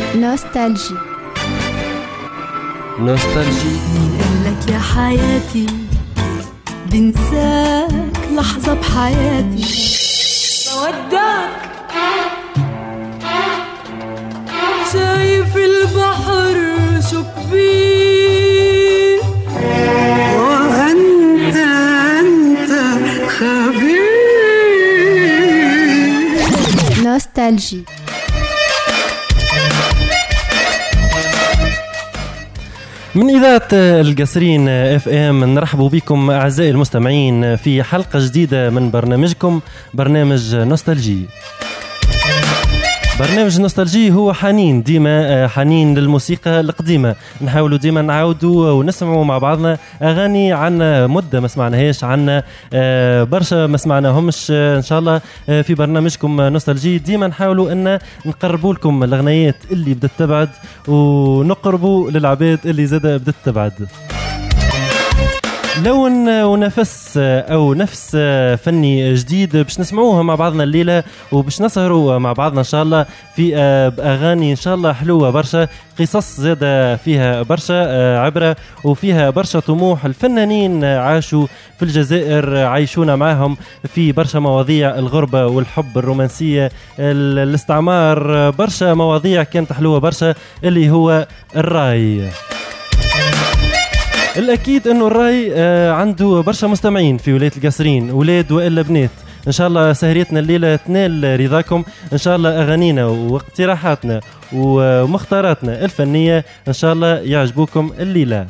نوستالجي. نوستالجي لك يا حياتي بنساك لحظة بحياتي بودعك شايف البحر شو كبير وأنت خبير. نوستالجي. من إذاعة القصرين FM نرحب بكم أعزائي المستمعين في حلقة جديدة من برنامجكم برنامج نوستالجي. برنامج نوستالجي هو حنين، ديما حنين للموسيقى القديمة. نحاولوا ديما نعاودوا ونسمعوا مع بعضنا أغاني عن مدة ما سمعناهاش، عن برشا ما سمعناهمش. إن شاء الله في برنامجكم نوستالجي ديما نحاولوا أن نقربوا لكم الأغنيات اللي بدت تبعد ونقربوا للعباد اللي زادة بدت تبعد. لون ونفس أو نفس فني جديد باش نسمعوها مع بعضنا الليلة، وباش نسهروا مع بعضنا إن شاء الله في أغاني إن شاء الله حلوة برشا، قصص زادة فيها برشا عبرة وفيها برشا طموح. الفنانين عاشوا في الجزائر، عايشونا معهم في برشا مواضيع، الغربة والحب، الرومانسية، الاستعمار، برشا مواضيع كانت حلوة برشا اللي هو الراي. الأكيد أنه الراي عنده برشا مستمعين في ولاية القصرين، ولاد وإلا بنات. إن شاء الله سهريتنا الليلة تنال رضاكم، إن شاء الله أغانينا واقتراحاتنا ومختاراتنا الفنية إن شاء الله يعجبوكم الليلة.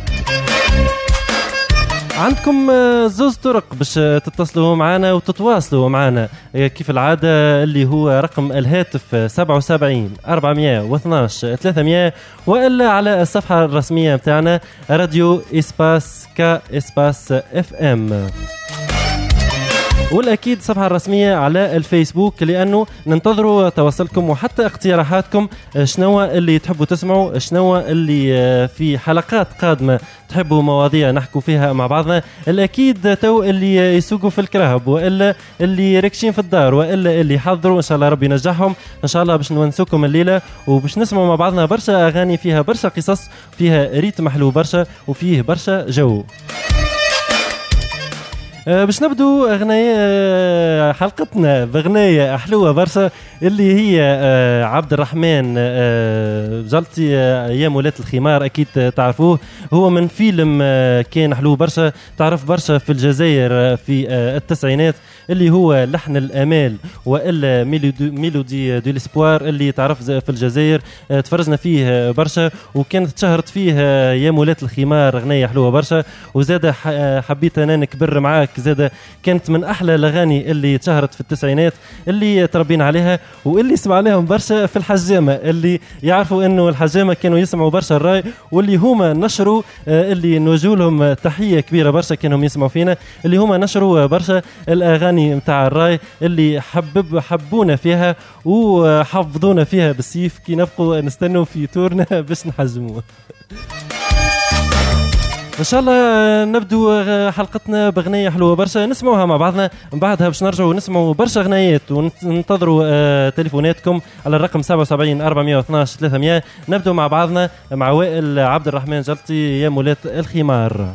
عندكم زوز طرق باش تتصلوا معنا وتتواصلوا معنا كيف العادة، اللي هو رقم الهاتف 77 412 300، وإلا على الصفحة الرسمية متاعنا راديو إسباس كا إسباس FM، والأكيد صفحة الرسمية على الفيسبوك، لأنه ننتظروا تواصلكم وحتى اقتراحاتكم. شنو اللي تحبوا تسمعوا، شنو اللي في حلقات قادمة تحبوا مواضيع نحكوا فيها مع بعضنا. الأكيد تو اللي يسوقوا في الكراهب، وإلا اللي ركشين في الدار، وإلا اللي حضروا إن شاء الله ربي ينجحهم إن شاء الله باش نونسوكم الليلة، وباش نسمعوا مع بعضنا برشا أغاني فيها برشا قصص، فيها ريتم حلو برشا، وفيه برشا جو. باش نبدو أغنية حلقتنا بأغنية حلوة برشا، اللي هي عبد الرحمن جلطي يا مولاة الخمار. أكيد تعرفوه، هو من فيلم كان حلو برشا، تعرف برشا في الجزائر في التسعينات، اللي هو لحن الأمال وإلا ميلودي دو الاسبوار، اللي تعرف في الجزائر تفرجنا فيه برشا، وكانت تشهرت فيه يا مولاة الخمار، أغنية حلوة برشا. وزاد حبيت أنا نكبر معاك، زاد كانت من أحلى الأغاني اللي تشهرت في التسعينات، اللي تربين عليها واللي سمع عليهم برشا في الحجامة، اللي يعرفوا أنه الحجامة كانوا يسمعوا برشا الراي، واللي هما نشروا، اللي نوجه لهم تحية كبيرة برشا كانوا يسمعوا فينا، اللي هما نشروا برشا الأغاني متاع الراي اللي حبونا فيها وحفظونا فيها بالسيف، كي نبقوا نستنوا في تورنا باش نحجموه. إن شاء الله نبدو حلقتنا بأغنية حلوة برشا نسمعوها مع بعضنا، من بعدها باش نرجعوا نسمعوا برشا أغنيات، وننتظروا تليفوناتكم على الرقم 77 412 300. نبدو مع بعضنا مع وائل عبد الرحمن جلطي يا مولاة الخمار.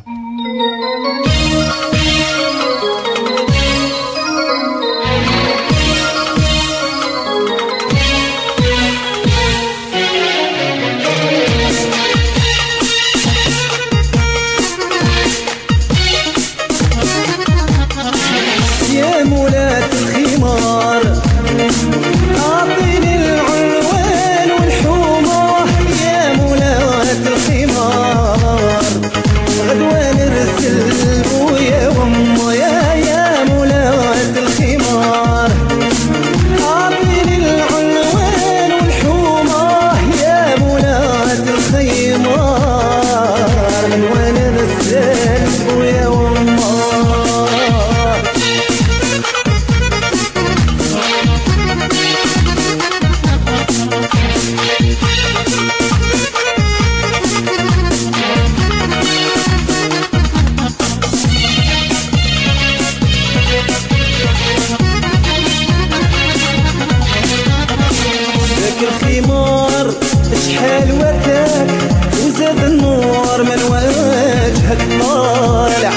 شحال وتاك وزاد النور من وجهك طالع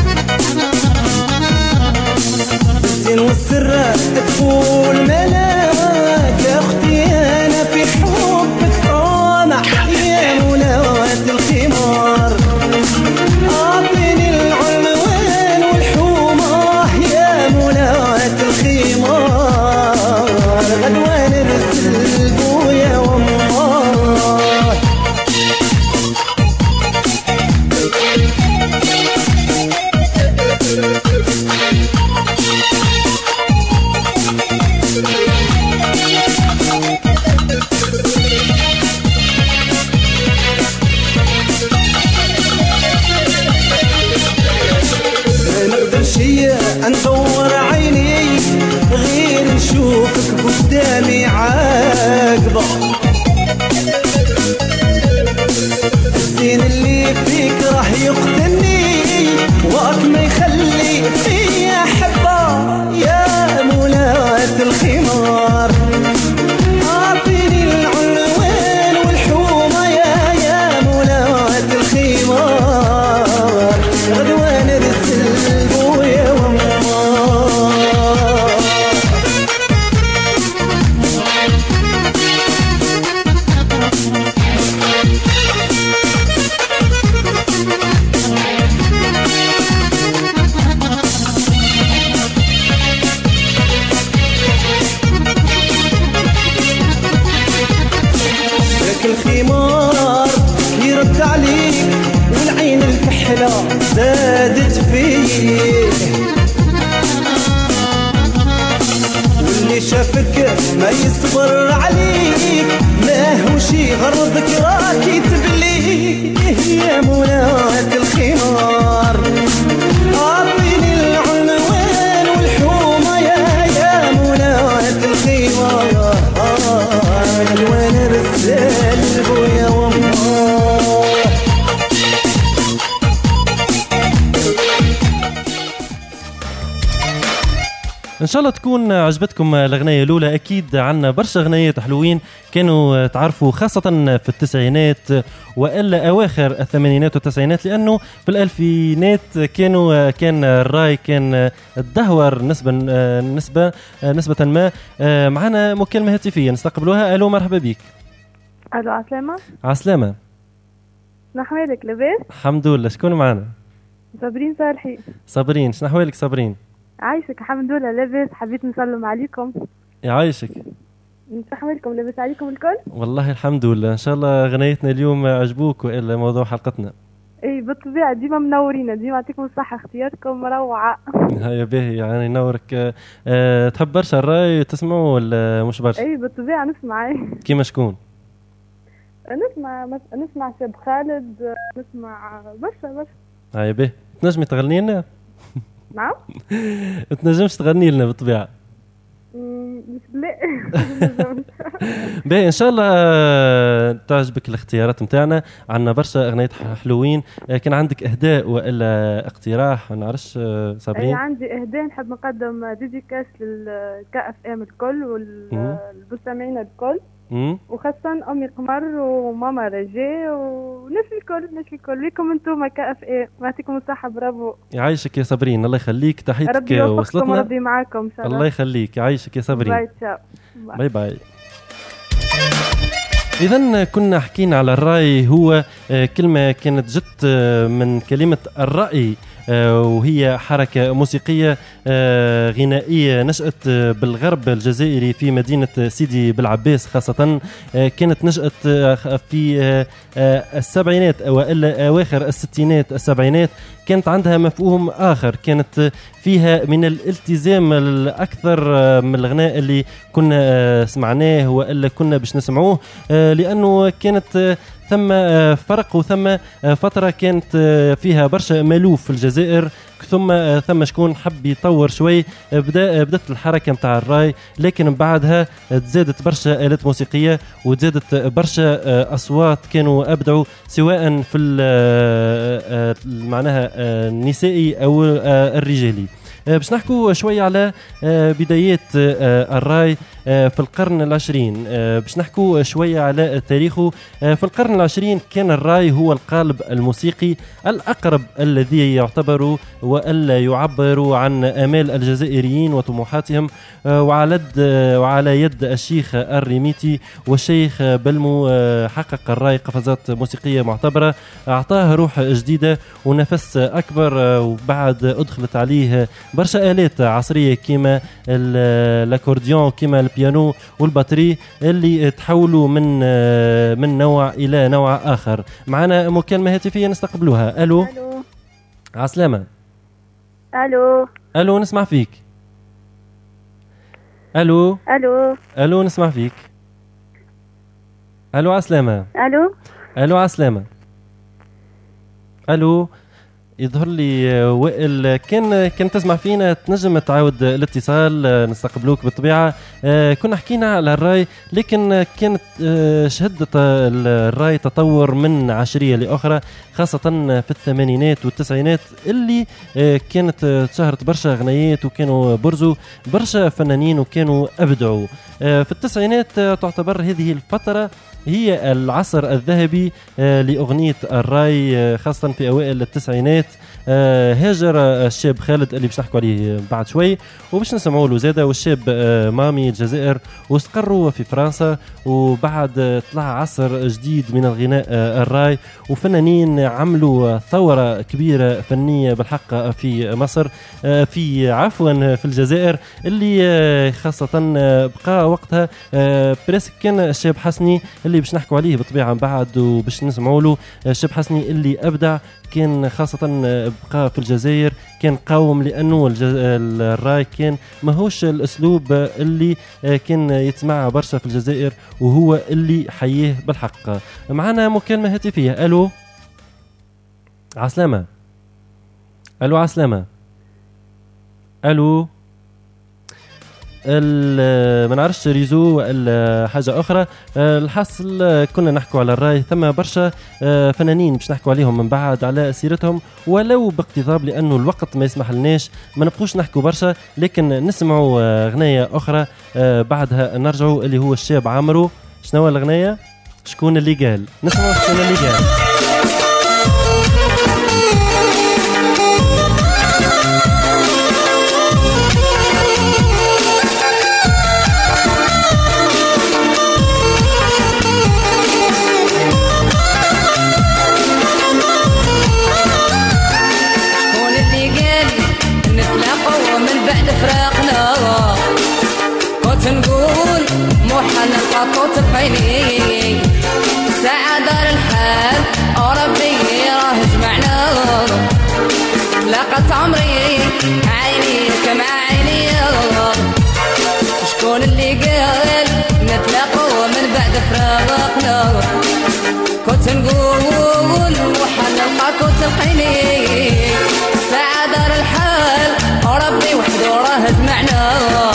بالزين والسر تقول ملاك يا اختي انا في حبك طامع يا مولاة الخمار اعطيني العنوان والحومه يا مولاة الخمار غدوة نرسل بويا وامه ندور عيني غير نشوفك قدامي عاقبة الزين اللي فيك راح يقتلني وقت ما يخلي فيا حبة يا مولاة الخمار أعطيني العنوان والحومة يا مولاة الخمار غدوة نرسل بويا الخمار يرد عليك والعين الكحلة زادت فيه واللي شافك ما يصبر عليك ما هو شي غرضك راكي تبليه يا مولاة الخمار أعطيني العنوان والحومة يا مولاة الخمار الوان رسال بويا وامه ان شاء الله تكون عجبتكم الاغنيه الاولى. اكيد عنا برشا اغنيات حلوين كانوا تعرفوا خاصه في التسعينات والا اواخر الثمانينات والتسعينات، لانه في الالفينات كان الراي كان الدهور نسبه ما. معنا مكالمه هاتفيه نستقبلوها. الو مرحبا بك. الو عسلامة. عسلامة. شنحوالك لاباس؟ الحمد لله. شكون معنا؟ صابرين صالحي. صابرين شنحوالك صابرين؟ عايشك الحمد لله لاباس. حبيت نسلم عليكم. يعيشك. نحوالكم لاباس عليكم الكل؟ والله الحمد لله. ان شاء الله غنيتنا اليوم عجبوك والا موضوع حلقتنا. اي بالطبيعه ديما منورين، ديما يعطيكم الصحه، اختياركم روعه. هيا باهي يعني نورك. تحب برشا الراي تسمعوا ولا مش برشا؟ اي بالطبيعه نسمع. كيما شكون؟ نسمع شاب خالد، نسمع برشا. هيا باهي. تنجمي تغني لنا؟ نعم. تنجمش تغني لنا بالطبيعه؟ لا. باهي ان شاء الله تعجبك الاختيارات نتاعنا. عندنا برشا اغنيات حلوين. كان عندك اهداء والا اقتراح؟ ما نعرفش صابرين. اي عندي اهداء. نحب نقدم ديديكاس للكا اف ام الكل والمستمعين الكل، وخاصة أمي قمر وماما رجاء وناس الكل ليكم انتم كا اف ام. يعطيكم الصحة. برافو. يعيشك يا صابرين. الله يخليك. تحياتك وصلتنا. ربي معاكم ان شاء الله. الله يخليك. يعيشك يا صابرين. باي باي. إذن كنا حكينا على الرأي. هو كلمة كانت جت من كلمة الرأي، وهي حركة موسيقية غنائية نشأت بالغرب الجزائري في مدينة سيدي بالعباس خاصة. كانت نشأت في السبعينات أو أواخر الستينات السبعينات. كانت عندها مفهوم آخر، كانت فيها من الالتزام الأكثر من الغناء اللي كنا سمعناه وإلا كنا باش نسمعوه، لأنه كانت ثم فرق وثم فترة كانت فيها برشا مالوف في الجزائر، ثم شكون حب يطور شوي. بدأت الحركة متاع الراي، لكن بعدها تزادت برشا آلات موسيقية وتزادت برشا أصوات كانوا أبدعوا سواء في معناها النسائي أو الرجالي. باش نحكوا شوي على بدايات الراي. في القرن العشرين. باش نحكو شوية على تاريخه. في القرن العشرين كان الراي هو القالب الموسيقي الأقرب الذي يعتبر وألا يعبر عن آمال الجزائريين وطموحاتهم، وعلى يد الشيخ الريميتي والشيخ بلمو حقق الراي قفزات موسيقية معتبرة، أعطاه روح جديدة ونفس أكبر، وبعد أدخلت عليه برشا آلات عصرية كما الأكورديون كما البيانو والباتري اللي تحولوا من نوع إلى نوع آخر. معنا مكالمة هاتفية نستقبلوها. ألو. عسلامة. ألو نسمع فيك. ألو نسمع فيك. ألو عسلامة. ألو عسلامة. ألو. يظهر لي وائل كان تسمع فينا، تنجم تعاود الاتصال نستقبلوك بالطبيعة. كنا حكينا على الراي، لكن كانت شهدت الراي تطور من عشرية لأخرى، خاصة في الثمانينات والتسعينات اللي كانت شهرت برشا غنيات وكانوا برزوا برشا فنانين وكانوا أبدعوا. في التسعينات تعتبر هذه الفترة هي العصر الذهبي لأغنية الراي، خاصة في أوائل التسعينات. هاجر الشاب خالد اللي باش نحكوا عليه بعد شوي وباش نسمعوا له زاده، والشاب مامي الجزائر، واستقروا في فرنسا. وبعد طلع عصر جديد من الغناء الراي، وفنانين عملوا ثورة كبيرة فنية بالحق في مصر، في الجزائر، اللي خاصة بقى وقتها بريسك كان الشاب حسني اللي باش نحكوا عليه بالطبيعة بعد وباش نسمعوا له. الشاب حسني اللي أبدع، كان خاصة بقى في الجزائر، كان قاوم لأنه الراي كان ماهوش الأسلوب اللي كان يتسمع برشا في الجزائر، وهو اللي حييه بالحق. معنا مكالمة هاتفية. ألو عسلامة. ألو عسلامة. ألو. ما نعرفش ريزو ولا حاجة أخرى. الحاصل كنا نحكوا على الراي، ثم برشا فنانين باش نحكوا عليهم من بعد على سيرتهم، ولو باقتضاب لأنه الوقت ما يسمح لناش ما نبقوش نحكوا برشا، لكن نسمعوا غنية أخرى بعدها نرجعوا، اللي هو الشاب عمرو. شنو الغنية؟ شكون اللي قال؟ نسمعوا شكون اللي قال. فراقنا كنت نقول محال نلقاكو تبعيني، ساعة دار الحال وربي راه جمعنا، لقت عمري عينيك مع عيني. شكون اللي قال نتلاقوا من بعد فراقنا؟ كنت نقول محال نلقاكو تلقيني، ساعة دار الحال ربي وحده راه جمعنا،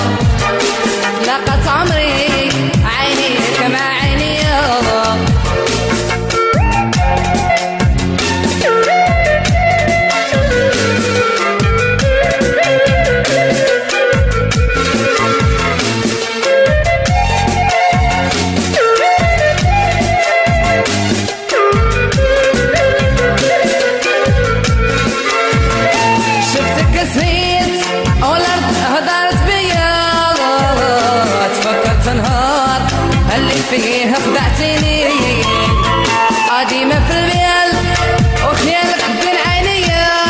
لقت عمري عينيك مع عيني. فيه خدعتيني قديمة في البيال وخيالك بين عيني،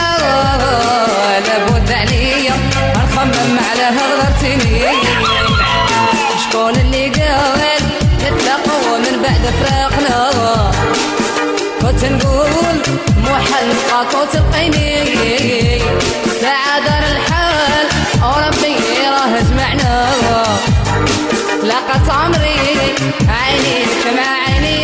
لابد عليا نخمم على هضرتيني. شكون اللي قال نتلاقوا من بعد فراقنا؟ كنت نقول محال نلقاكو تلقيني، ساعة دار الحال وربي راه جمعنا، لقت عمري عينيك مع عيني.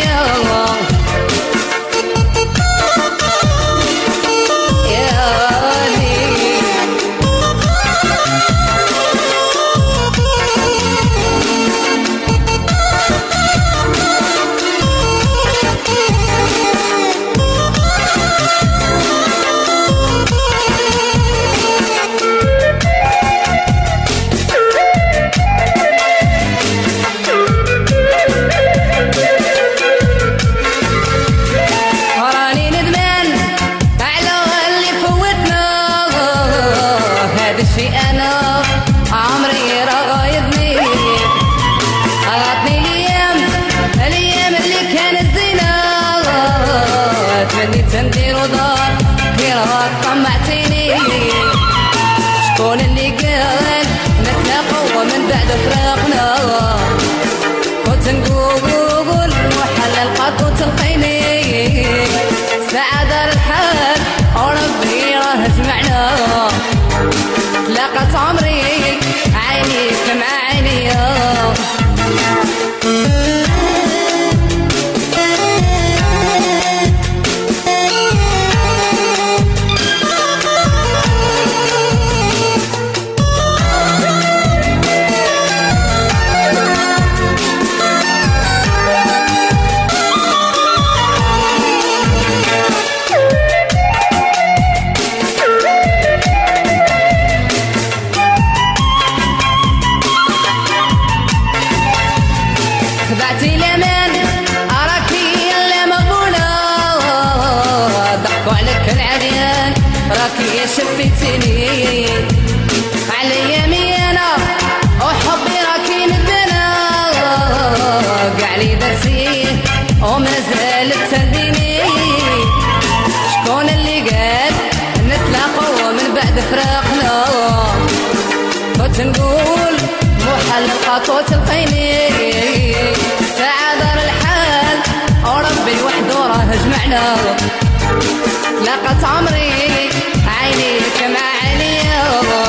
شفيتيني على يمي انا وحبي راكي ندنا قاع لي درسي ومازال تهديني شكون اللي قال نتلاقوا من بعد فراقنا كنت نقول محال نلقاكو تلقيني ساعة دار الحال وربي وحده راه جمعنا لقت عمري عينيك مع عينيا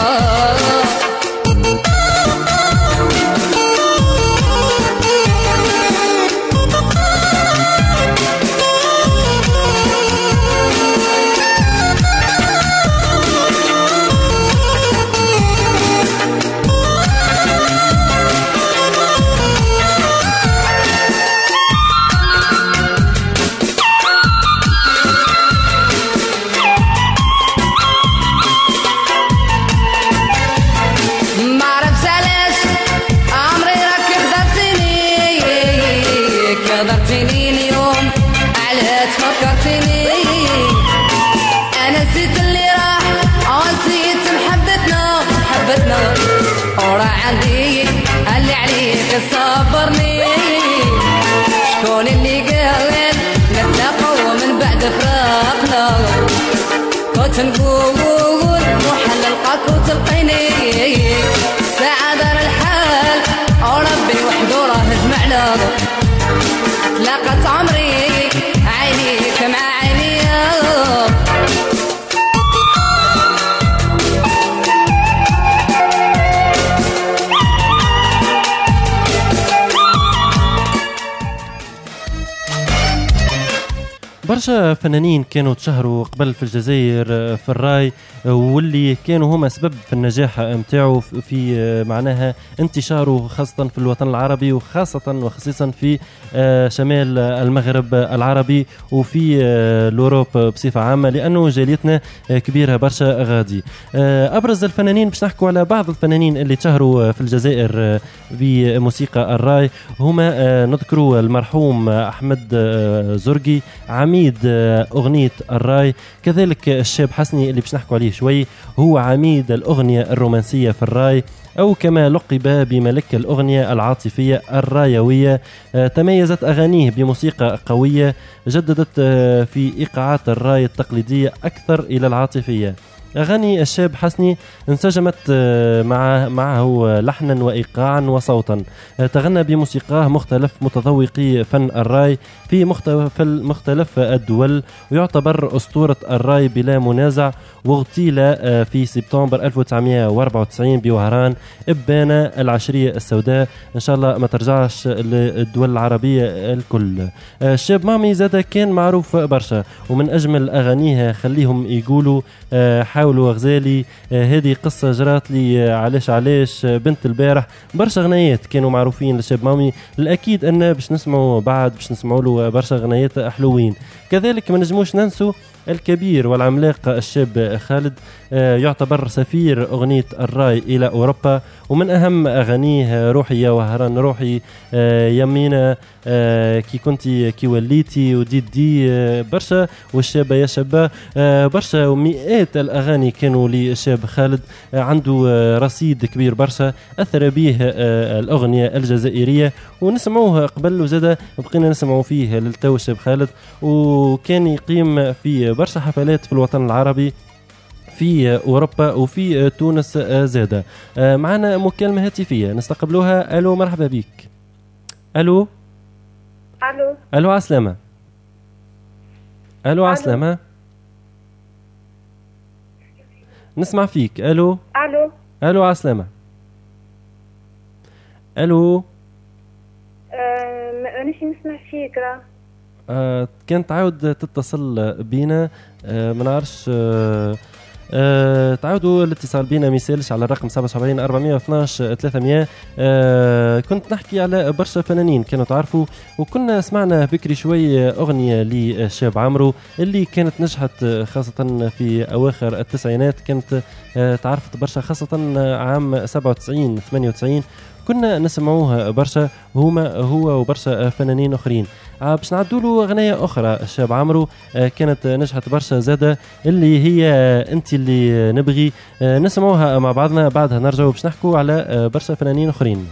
اليوم على تفكرتني انا نسيت اللي راح نسيت محبتنا ورا عندي اللي عليك صبرني شكون اللي قال نتلاقوا من بعد فراقنا كنت نقول محال نلقاك وتلقيني ساعة دار الحال وربي وحده راه جمعنا لقت عمري عينيك مع عينيا برشا فنانين كانوا تشهروا قبل في الجزائر في الراي واللي كانوا هما سبب في النجاح متاعه في معناها انتشاره خاصة في الوطن العربي وخاصة وخصيصا في شمال المغرب العربي وفي الأوروب بصفة عامة لأنه جاليتنا كبيرة برشا غادي. أبرز الفنانين باش نحكوا على بعض الفنانين اللي تشهروا في الجزائر بموسيقى الراي هما نذكروا المرحوم أحمد زرقي عميد أغنية الراي، كذلك الشاب حسني اللي باش نحكوا عليه شوي هو عميد الأغنية الرومانسية في الراي أو كما لقب بملك الأغنية العاطفية الرايوية. تميزت أغانيه بموسيقى قوية جددت في إيقاعات الراي التقليدية أكثر إلى العاطفية. أغاني الشاب حسني انسجمت معه لحنا وإيقاعا وصوتا، تغنى بموسيقاه مختلف متذوقي فن الراي في مختلف الدول ويعتبر أسطورة الراي بلا منازع، واغتيل في سبتمبر 1994 بوهران إبان العشرية السوداء. إن شاء الله ما ترجعش للدول العربية الكل. الشاب مامي زادا كان معروف برشا ومن أجمل أغانيه خليهم يقولوا حاولوا غزالي، هذه قصة جرات لي، علاش بنت البارح، برشا غنيات كانوا معروفين للشاب مامي. الأكيد أن باش نسمعوا باش نسمعوا له برشا غنيات حلوين. كذلك ما نجموش ننسوا الكبير والعملاق الشاب خالد، يعتبر سفير أغنية الراي إلى أوروبا ومن أهم أغانيه روحي يا وهران روحي، يمينة، كي كنتي كي وليتي وديدي، برشا والشابة يا شابة، برشا ومئات الأغاني كانوا للشاب خالد. عنده رصيد كبير برشا أثر به الأغنية الجزائرية ونسمعوه قبل وزادة بقينا نسمعوا فيه للتو الشاب خالد، وكان يقيم في برشا حفلات في الوطن العربي في أوروبا وفي تونس زادة. معنا مكالمة هاتفية نستقبلوها. ألو مرحبا بك. ألو عسلامة. ألو عسلامة نسمع فيك. ألو عسلامة. ألو مانيش نسمع فيك. كانت تعاود تتصل بينا ما نعرفش. تعودوا الاتصال بينا ميسالش على الرقم 77 412 300. كنت نحكي على برشا فنانين كانوا تعرفوا وكنا سمعنا بكري شوي أغنية للشاب عمرو اللي كانت نجحت خاصة في أواخر التسعينات، كانت تعرفت برشا خاصة عام 97 98 كنا نسمعوه برشا هو وبرشا فنانين اخرين. باش نعدوا له اغنيه اخرى الشاب عمرو كانت نجحت برشا زاده اللي هي انت اللي نبغي نسمعوها مع بعضنا، بعدها نرجعوا باش نحكوا على برشا فنانين اخرين.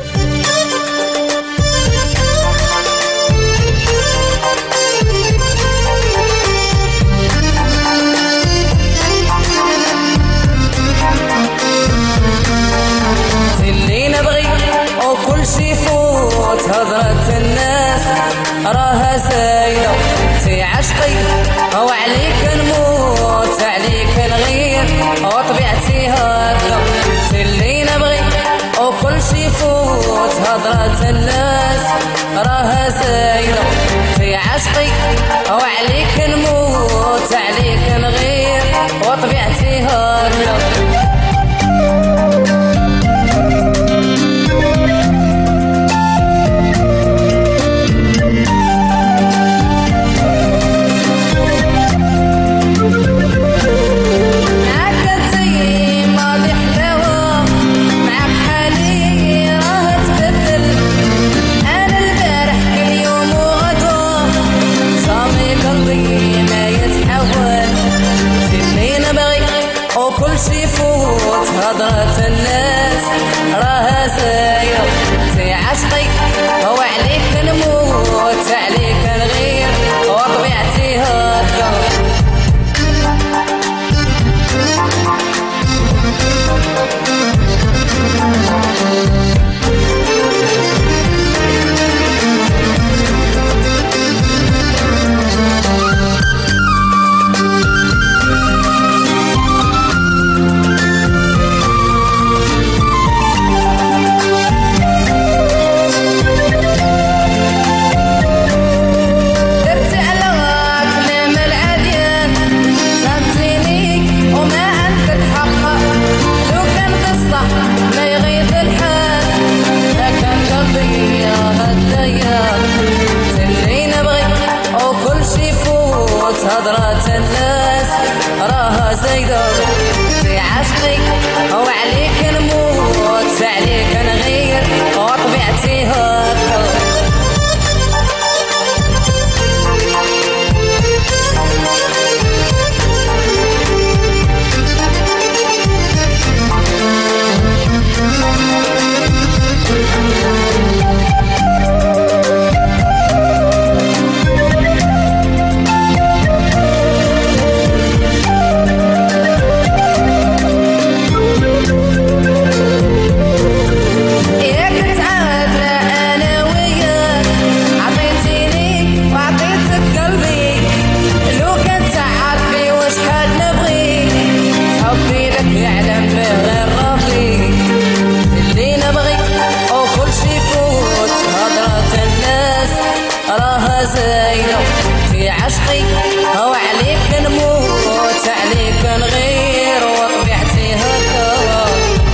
شي فوت هضرة الناس راها زايدة في عشقي أو عليك نموت عليك نغير وطبيعتي هكذا اللي نبغي وكل شي فوت هضرة الناس راها زايدة في عشقي أو عليك نموت عليك نغير وطبيعتي هكذا. هضرة الناس راها زايدة في عشقي هو عليك نموت عليك نغير وطبيعتي هكذا. هضرة الناس راها زايدة في عشقي أو عليك نموت عليك نغير وطبيعتي هكذا. زايدة في عشقي هو عليك نموت عليك نغير وطبيعتي هكذا.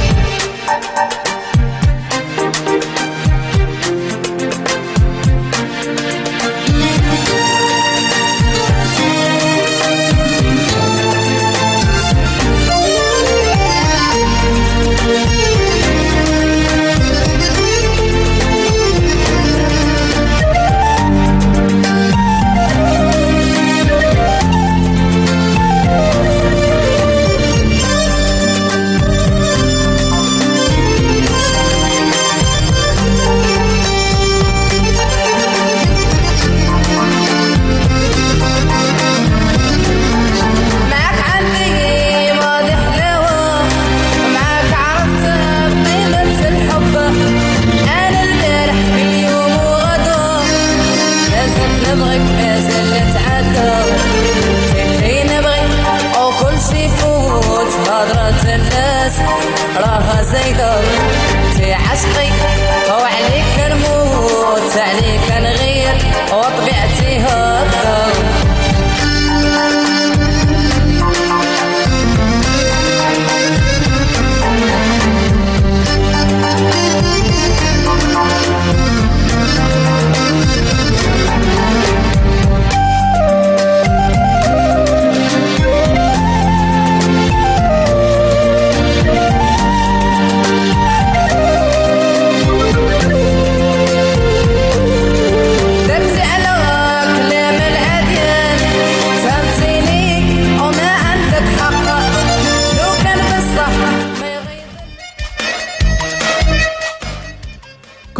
راها زايدة في عشقي هو عليك نموت عليك نغير وطبيعتي هكذا.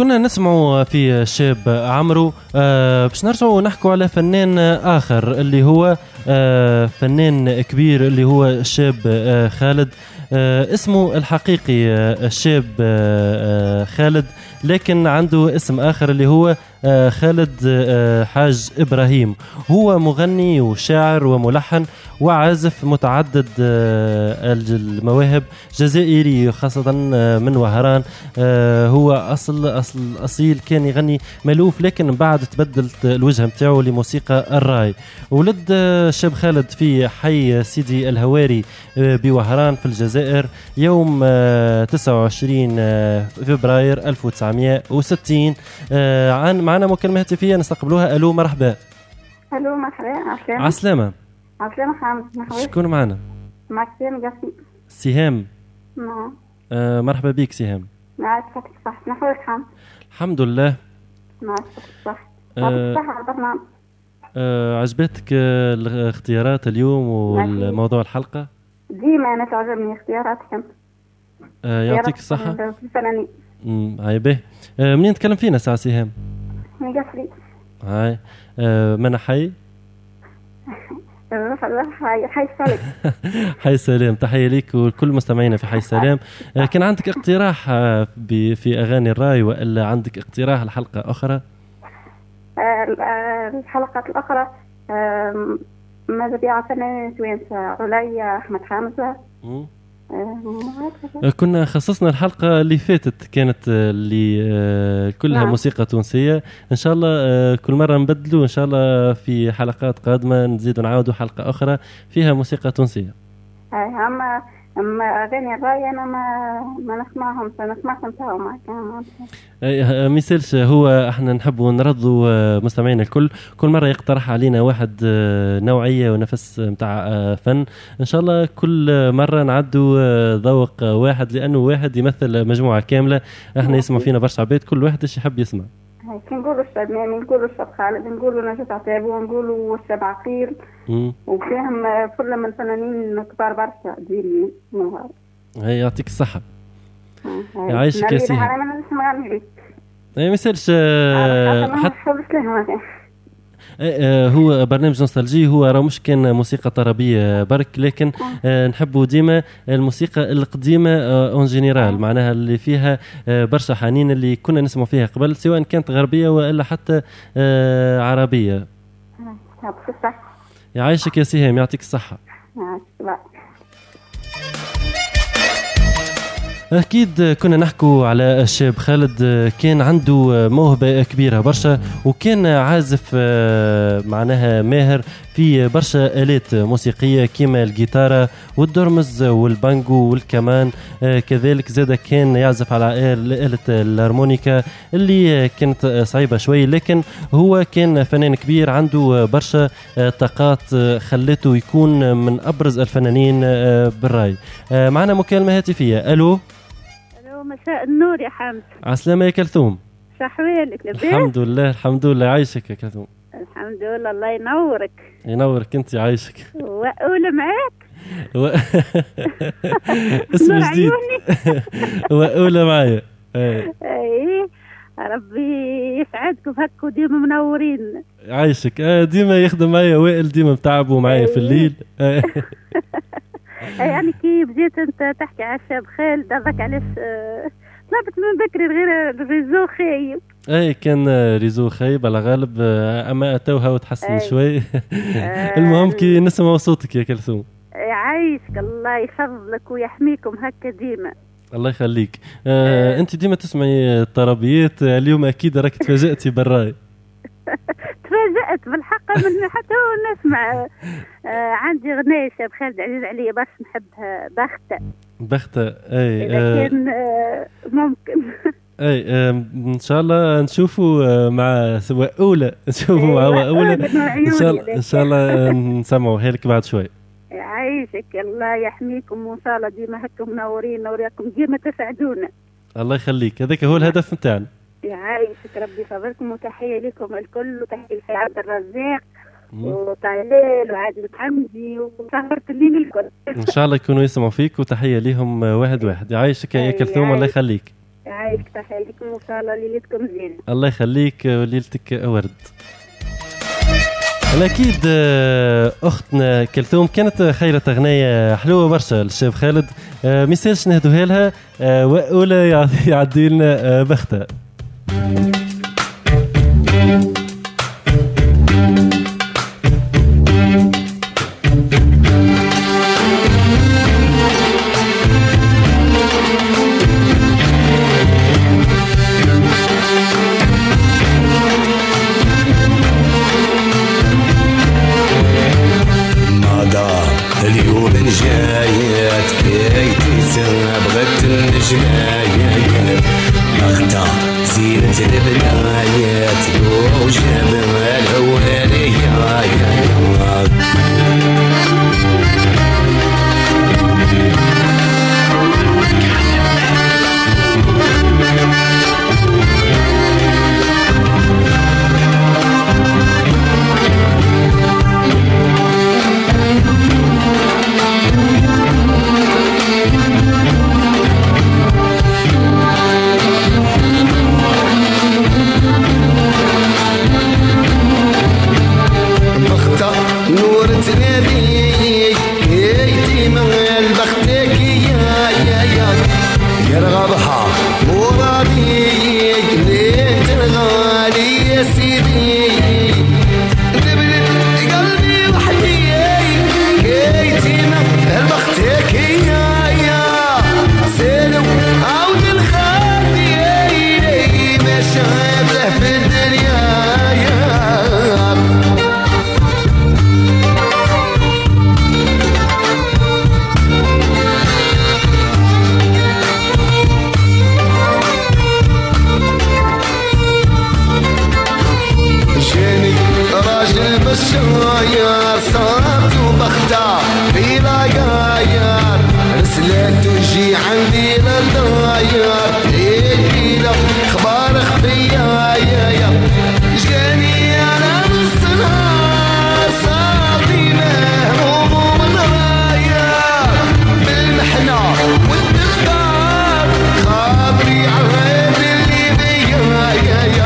كنا نسمعوا في شاب عمرو. باش نرجعوا نحكوا على فنان آخر اللي هو فنان كبير اللي هو الشاب خالد. اسمه الحقيقي الشاب خالد، لكن عنده اسم آخر اللي هو خالد حاج إبراهيم. هو مغني وشاعر وملحن وعازف متعدد المواهب، جزائري خاصة من وهران. هو أصيل كان يغني ملوف، لكن بعد تبدلت الوجه متاعه لموسيقى الراي. ولد الشاب خالد في حي سيدي الهواري بوهران في الجزائر يوم 29 فبراير 1960. معنا مكالمة هاتفية نستقبلوها. ألو مرحبا. ألو مرحبا. عسلامة. عسلامة حامد. شكون معنا؟ معك سهام قاسم. سهام. نعم. مرحبا بك سهام. معك صح. نحوك حامد. الحمد لله. معك صح. صح على البرنامج. عجبتك الاختيارات اليوم والموضوع الحلقة؟ ديما أنا تعجبني اختياراتكم. يعطيك الصحة. الفنانين. هاي به. منين تكلم فينا ساعة سهام؟ من قصري. هاي من حي؟ حي سالم. حي سلام. تحية ليك وكل مستمعينا في حي سلام. كان عندك اقتراح في أغاني الراي وإلا عندك اقتراح لحلقة أخرى؟ الحلقة الأخرى ماذا بيع فنان توينسة عليا أحمد حامزة. كنا خصصنا الحلقة اللي فاتت كانت اللي كلها موسيقى تونسية. إن شاء الله كل مرة نبدلوا إن شاء الله في حلقات قادمة نزيد ونعاودوا حلقة أخرى فيها موسيقى تونسية. أما أغاني الراي أنا ما نسمعهم، سنسمعهم تاعو معك. مثالش هو احنا نحبوا نرضوا مستمعينا الكل. كل مرة يقترح علينا واحد نوعية ونفس متاع فن. إن شاء الله كل مرة نعدوا ذوق واحد، لأنه واحد يمثل مجموعة كاملة. احنا يسمع فينا برشا عباد، كل واحد ايش يحب يسمع. نقولوا الشاب مامي، نقولوا الشاب خالد، نقولوا نجاة عتابو، نقولوا الشاب عقيل، وفيهم كل من الفنانين كبار برشا ديالي نهار. هي يعطيك الصحة. يعيشك يا سيدي. اي مثلش هو برنامج نوستالجي. هو راه مش كان موسيقى طربية برك، لكن نحبوا ديما الموسيقى القديمة اون جينيرال، معناها اللي فيها برشا حنين اللي كنا نسمع فيها قبل، سواء كانت غربية وإلا حتى عربية. يعيشك يا سهام. يعطيك الصحة. أكيد كنا نحكوا على الشاب خالد. كان عنده موهبة كبيرة برشا، وكان عازف معناها ماهر في برشا آلات موسيقية كيما الجيتارة والدرمز والبانجو والكمان. كذلك زاد كان يعزف على آلة الهارمونيكا اللي كانت صعيبة شوي، لكن هو كان فنان كبير عنده برشا طاقات خلته يكون من أبرز الفنانين بالراي. معنا مكالمة هاتفية. ألو. مساء النور يا حمد. عسلامة يا كلثوم. شحوالك لباس؟ الحمد لله الحمد لله. عايشك يا كلثوم. الحمد لله. الله ينورك. ينورك انت. عايشك. وأقول معاك اسم جديد. وأقول معايا. ايه ربي يسعدكم هكا وديما منورين. عايشك. ديما يخدم معايا وائل، ديما متعبوا معايا في الليل. يعني كي بديت انت تحكي على الشاب خالد هذاك علاش طلبت من بكري غير الريزو خايب. اي كان ريزو خايب على غالب، اما اتوها وتحسن شوي. المهم كي نسمع صوتك يا كلثوم. يعيشك الله يحفظك ويحميكم هكا ديما. الله يخليك. انت ديما تسمعي الطربيات، اليوم اكيد راك تفاجأتي بالراي. تفاجأت بالحق من حتى نسمع. عندي غنية شاب خالد عزيز عليا بس نحبها، بختة. اي إذا كان ممكن. اي ان شاء الله نشوفوا مع وأولى. نشوفوا مع وأولى ان شاء الله نسمعوا هيك بعد شوي. يعيشك الله يحميكم، وان شاء الله ديما هكا منورين نوريكم ديما تسعدونا. الله يخليك. هذاك هو الهدف نتاعنا. يعيشك ربي يفضلكم، وتحية لكم الكل، وتحية لسي عبد الرزاق وطلال وعادل حمدي وسهرة الليل الكل. ان شاء الله يكونوا يسمعوا فيك، وتحية ليهم واحد واحد. يعيشك يا كلثوم. الله يخليك. عايشك تحية لكم وإن شاء الله ليلتكم زينة. الله يخليك وليلتك ورد. أكيد أختنا كلثوم كانت خيرة أغنية حلوة برشا للشيف خالد، ميسالش نهدوها لها وأولى يعدي لنا بختة. اليوم جايات كيتي بغت النجمايات أختا زينة البنايات وجاب الأوليات. يرغبها مرادي لين تنغالي يا سيدي دبلت قلبي وحدي كيتي من البختك يا سلو عود الخالي ما شابه في الدنيا الشاير صارت وبختار في لاقاير رسلت وجي عندي للداير هيك له اخبار خفيه يا جاني انا نص نهار صاحبي مهموم ونغاير بالمحنه والدفتر خاطري عهد اللي بيا يا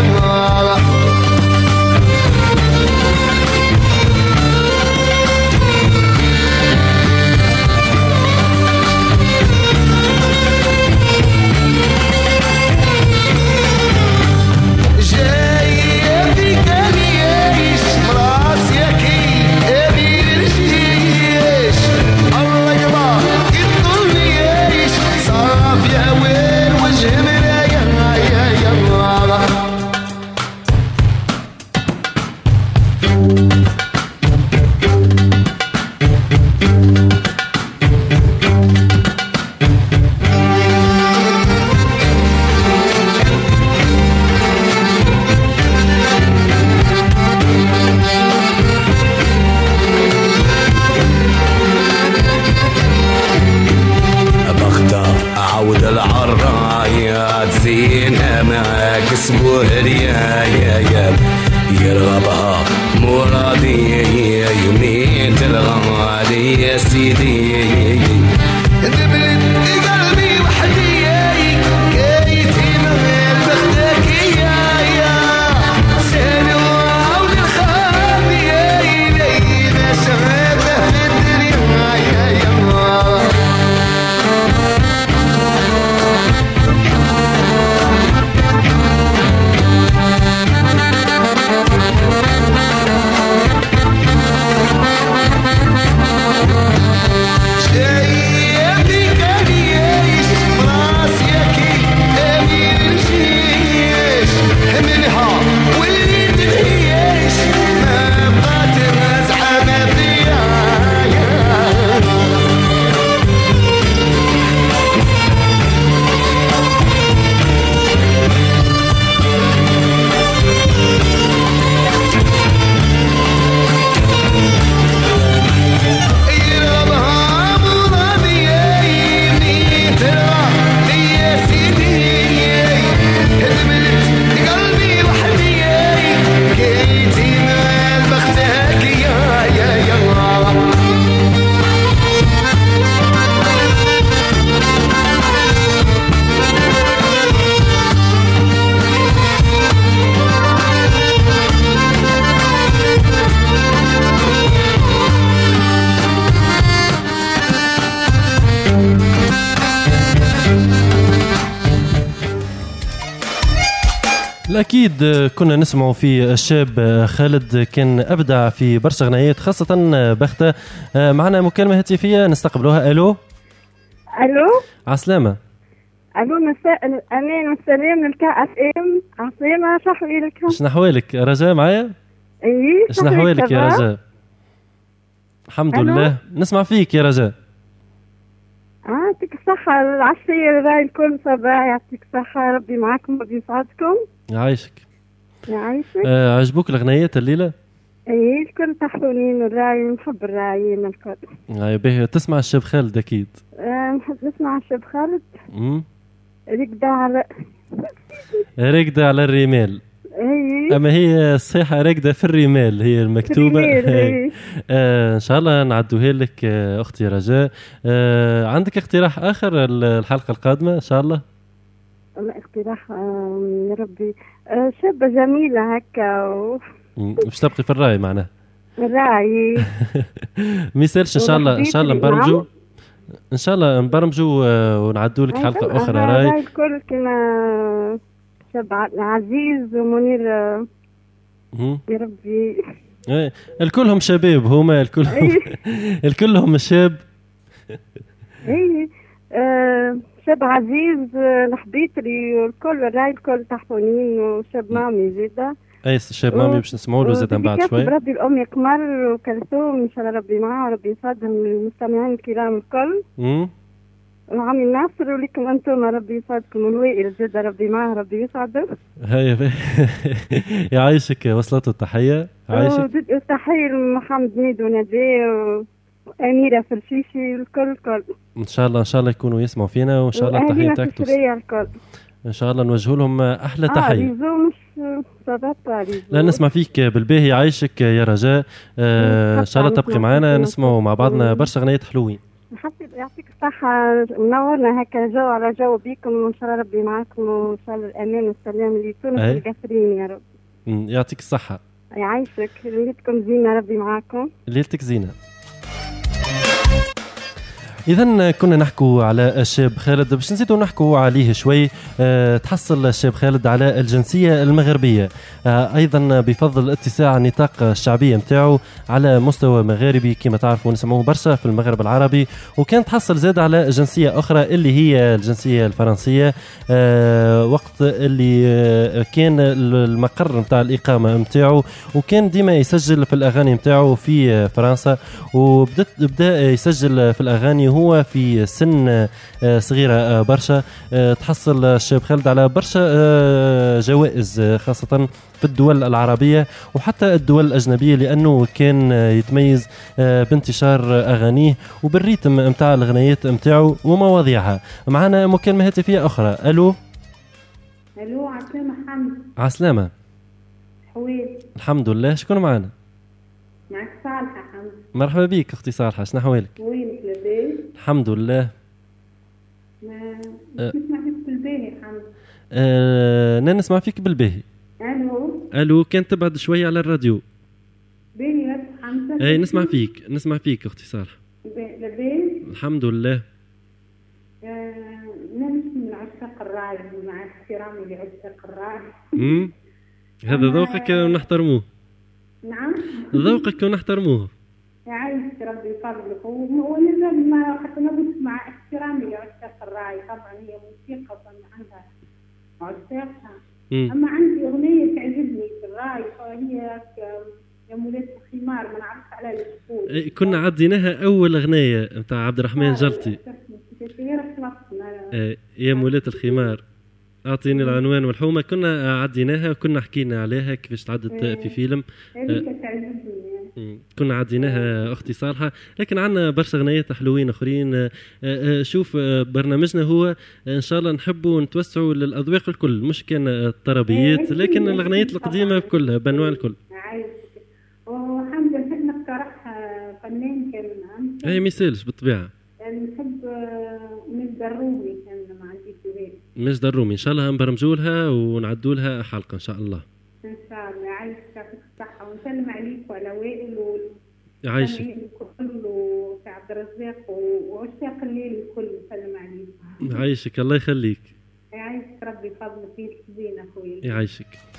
يرغبها مرادي يومين تلغالي يا سيدي دبلت قلبي وحدي كيتي من بختك يا سلو عود الخالي ما شابه في الدنيا يا الأكيد كنا نسمعوا في الشاب خالد كان أبدع في برشا غنايات خاصة بختة. معنا مكالمة هاتفية نستقبلوها. ألو عسلامة. ألو مساء الأمان والسلام للكا اف ام. عسلامة شحوالك. شنو أحوالك رجاء معايا؟ إيه شنو أحوالك يا رجاء؟ الحمد لله نسمع فيك يا رجاء. يعطيك الصحة العشية الراي الكل صباح. يعطيك الصحة ربي معاكم ربي يسعدكم. يعيشك. عجبوك الغنيات الليلة؟ ايه الكل تحضونين الراي نحب الرايين الكل. باهي تسمع الشاب خالد أكيد. نحب نسمع الشاب خالد. رقدة على الرمال. أما هي الصيحة راكدة في الرمال هي المكتوبة. إن شاء الله نعدوها لك أختي رجاء. عندك اقتراح آخر الحلقة القادمة إن شاء الله؟ اقتراح يا ربي شابة جميلة هكا مش تبقي في الرأي معناها الرأي ميسالش إن شاء الله. إن شاء الله نبرمجوا إن شاء الله نبرمجوا ونعدوا لك حلقة أخرى راي الكل كنا شاب عزيز ومنير يا ربي. الكلهم شباب هما الكلهم شاب. شاب عزيز الحبيتري والكل الراي الكل تحفونين وشاب مامي زيدا. شاب مامي باش نسمعوا له زيدا بعد شوي. ربي الأم قمر وكلثوم إن شاء الله ربي معاه وربي يسعدهم المستمعين الكرام الكل. وعمي ناصر ولكم أنتم ربي يسعدكم والوائل جدا ربي معاه ربي يسعده. هيا يعيشك وصلته التحية. عايشك التحية لمحمد ميد ونجاة وأميرة فرشيشي والكل. إن شاء الله يكونوا يسمعوا فينا وإن شاء الله التحية تكتس. إن شاء الله نوجه لهم أحلى تحية. لا نسمع فيك بالباهي. عايشك يا رجاء. إن شاء الله تبقي معنا نسمعوا مع بعضنا برشا غنيات حلوين. يعطيك الصحة منورنا هكا جو على جو بيكم وإن شاء الله ربي معاكم وإن شاء الله الأمان والسلام اللي تونس القافرين يا رب. يعطيك الصحة. يعيشك ليلتكم زينة ربي معاكم. ليلتك زينة. إذن كنا نحكوا على الشاب خالد باش نزيدوا نحكوا عليه شوي. تحصل الشاب خالد على الجنسية المغربية أيضا بفضل اتساع نطاق الشعبية متاعه على مستوى مغاربي كما تعرفوا نسموه برشا في المغرب العربي. وكان تحصل زاد على جنسية أخرى اللي هي الجنسية الفرنسية وقت اللي كان المقر متاع الإقامة متاعه وكان ديما يسجل في الأغاني متاعه في فرنسا. وبدأ يسجل في الأغاني هو في سن صغيرة برشا. تحصل الشاب خالد على برشا جوائز خاصة في الدول العربية وحتى الدول الأجنبية لأنه كان يتميز بانتشار أغانيه وبالريتم متاع الغنيات متاعه ومواضيعها. معنا مكالمة هاتفية أخرى. ألو عسلامة حمد. عسلامة. حويل. الحمد لله. شكون معنا؟ معك صالحة حمد. مرحبا بك أختي صالحة. شنو أحوالك؟ وينك لاباس؟ الحمد لله. نسمع فيك بالباهي حمد. أنا نسمع فيك بالباهي. ألو كان تبعد شوية على الراديو. باهي بس حمد. أي نسمع فيك أختي صالحة. لاباس؟ الحمد لله. نمشي من عشاق الراي مع احترامي لعشاق الراي. هذا ذوقك ونحترموه. نعم ذوقك ونحترموه. يعيشك ربي يفضلك ونزل ما حتى نقول مع احترامي لعشاق الراي. طبعا هي موسيقى عندها عشاقها. أما عندي أغنية تعجبني في الراي فهي يا مولات الخمار ما نعرفش على الأسبوع. كنا عديناها أول أغنية متاع عبد الرحمن جلطي. يا مولات الخمار أعطيني العنوان والحومة. كنا عديناها وكنا حكينا عليها كيفاش تعدت في فيلم. كنا عديناها أختي صالحة. لكن عنا برشا غنيات حلوين أخرين. شوف برنامجنا هو إن شاء الله نحبوا نتوسعوا للأذواق الكل مش كان الطربيات لكن الغنيات القديمة كلها بأنواع الكل. وحمد نحب نقترح فنان كان أي مثالش بالطبيعة. نحب مجد الرومي كان ما عندي كبير. مجد الرومي إن شاء الله نبرمجولها ونعدولها حلقة إن شاء الله. إن شاء الله. يعيشك يعطيك الصحة ونسلم عليك وعلى وائل يعيشك الكل وفي عبد الرزاق وعشاق الليل الكل نسلم عليك. يعيشك الله يخليك. يعيشك ربي فضل فيك زين أخوي. يعيشك.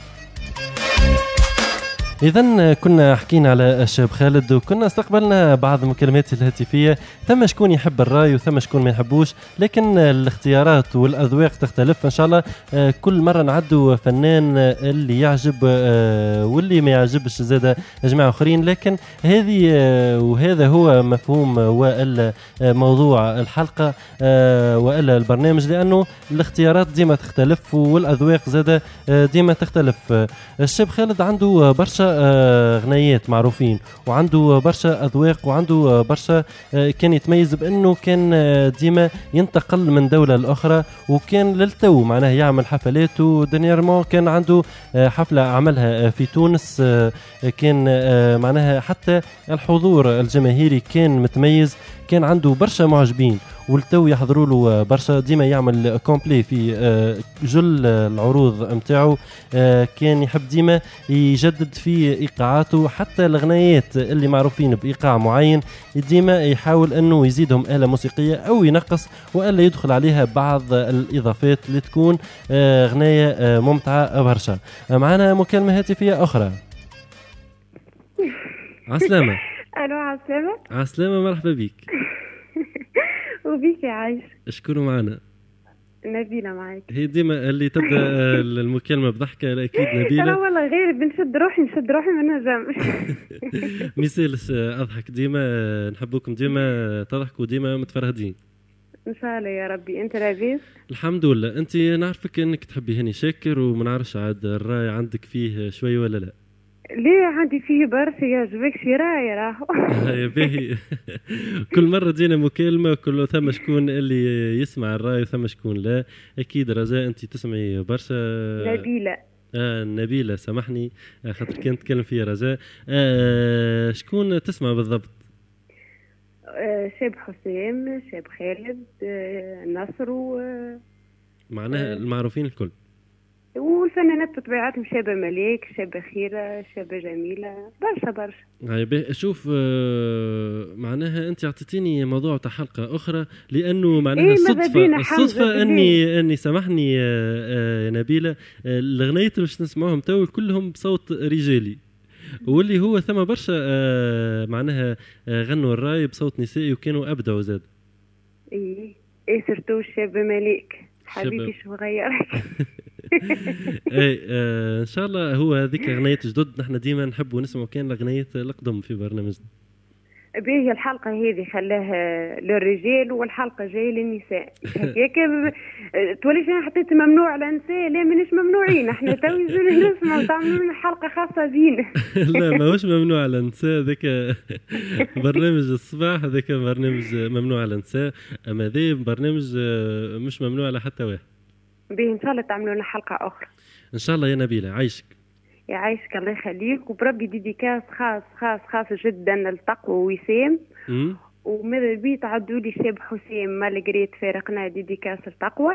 إذن كنا حكينا على الشاب خالد وكنا استقبلنا بعض المكالمات الهاتفية. ثم شكون يحب الراي وثم شكون ما يحبوش، لكن الاختيارات والأذواق تختلف. إن شاء الله كل مرة نعدوا فنان اللي يعجب واللي ما يعجبش زاد جماعة آخرين، لكن هذه وهذا هو مفهوم وموضوع الحلقة وإلا البرنامج، لأنه الاختيارات ديما تختلف والأذواق زاد ديما تختلف. الشاب خالد عنده برشا غنيات معروفين وعنده برشا أذواق وعنده برشا كان يتميز بأنه كان ديما ينتقل من دولة لأخرى، وكان للتو معناه يعمل حفلات. ودنيارمون كان عنده حفلة عملها في تونس، كان معناها حتى الحضور الجماهيري كان متميز، كان عنده برشا معجبين والتو يحضروا له برشا. ديما يعمل كومبلي في جل العروض متاعه، كان يحب ديما يجدد في ايقاعاته، حتى الغنيات اللي معروفين بايقاع معين ديما يحاول انه يزيدهم آلة موسيقية او ينقص والا يدخل عليها بعض الاضافات اللي تكون غناية ممتعة برشا. معنا مكالمة هاتفية اخرى. عسلامة. الو عسلامة. عسلامة، مرحبا بك. وبيك يا عايش. اشكروا معنا. نبيلة معاك. هي ديما اللي تبدا المكالمة بضحكة اكيد نبيلة. انا والله غير بنشد روحي ما نجمش. ميسالش اضحك ديما، نحبوكم ديما تضحكوا ديما متفرهدين ان شاء الله يا ربي. انت لاباس؟ الحمد لله. انت نعرفك انك تحبي هاني شاكر وما نعرفش عاد الراي عندك فيه شوي ولا لا؟ ليه عندي فيه برشا يعجبك شي راي راهو. يا باهي. كل مرة جينا مكالمة كل ثم شكون اللي يسمع الراي وثم شكون لا. أكيد رجاء أنت تسمعي برشا. نبيلة. نبيلة سامحني خاطر كانت تكلم فيها رجاء. شكون تسمع بالضبط؟ شاب حسام، شاب خالد، نصر معناها المعروفين الكل. والفنانات بطبيعتهم شابة مليك، شابة خيرة، شابة جميلة، برشا. هاي شوف معناها انت اعطيتيني موضوع تاع حلقة اخرى، لانه معناها الصدفة اني سامحني يا نبيلة، الاغنيات اللي باش نسمعوهم تو كلهم بصوت رجالي، واللي هو ثم برشا معناها غنوا الراي بصوت نسائي وكانوا ابدعوا زاد. ايه سرتو شابة مليك حبيبي شو غيرك. اي ان شاء الله هو هذيك اغنيات جدد، نحن ديما نحبوا نسمعوا كان الاغنيات القدم في برنامجنا. باهي الحلقه هذه خلاها للرجال والحلقه جايه للنساء، هيك تولي فيها حطيت ممنوع على النساء. لا مانيش ممنوعين، احنا تو نسمعوا تعملوا لنا حلقه خاصه بينا. لا ماهوش ممنوع على النساء، ذاك برنامج الصباح، هذاك برنامج ممنوع على النساء، اما ذي برنامج مش ممنوع على حتى واحد. باهي ان شاء الله تعملوا لنا حلقه اخرى ان شاء الله يا نبيله. عايشك يا عايشك، الله يخليك. وبربي ديديكاس خاص جدا للتقوى ووسام، وماذا بي تعدوا لي شاب حسام مالغري تفارقنا، ديديكاس التقوى.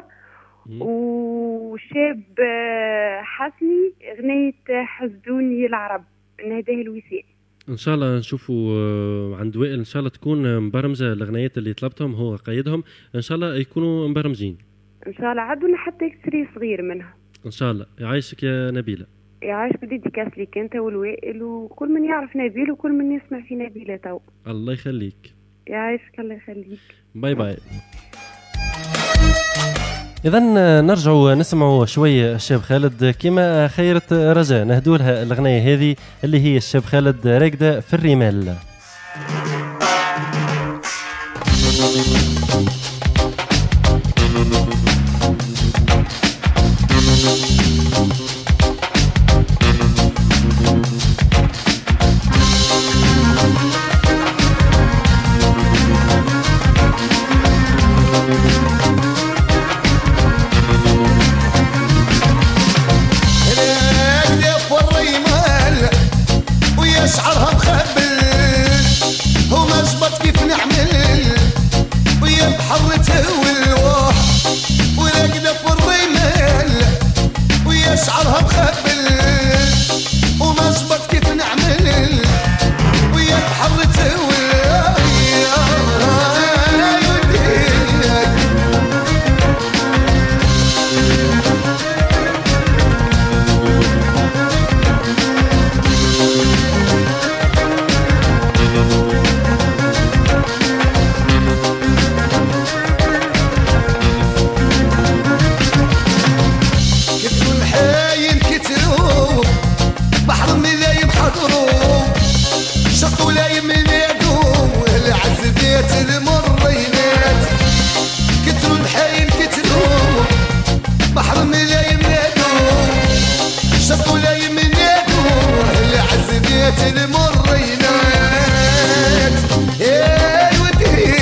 وشاب حسني اغنيه حسدوني العرب نهداه الوسام. ان شاء الله نشوفوا عند وائل ان شاء الله تكون مبرمجه الاغنيات اللي طلبتهم، هو قيدهم ان شاء الله يكونوا مبرمجين ان شاء الله. عدونا حتى يكسري صغير منها ان شاء الله. يعيشك يا نبيله. يعيشك ديديكاس ليك انت والوائل وكل من يعرف نبيل وكل من يسمع في نبيله تو. الله يخليك. يعيشك الله يخليك. باي باي. إذن نرجعوا نسمعوا شوية الشاب خالد كما خيرت رجاء، نهدوا لها الأغنية هذه اللي هي الشاب خالد راكدة في الرمال. شعرها مخبل وما جبط كيف نعمل ويا بحرته والواح وراقده في الرمال ويا شعرها مخبل وما جبط كيف نعمل ويا بحرته والواح ولا يمنعكم العزبيات المرينات كتروا الحين كتروا بحر لا يمنعكم شط ولا يمنعكم العزبيات المرينات يا ودي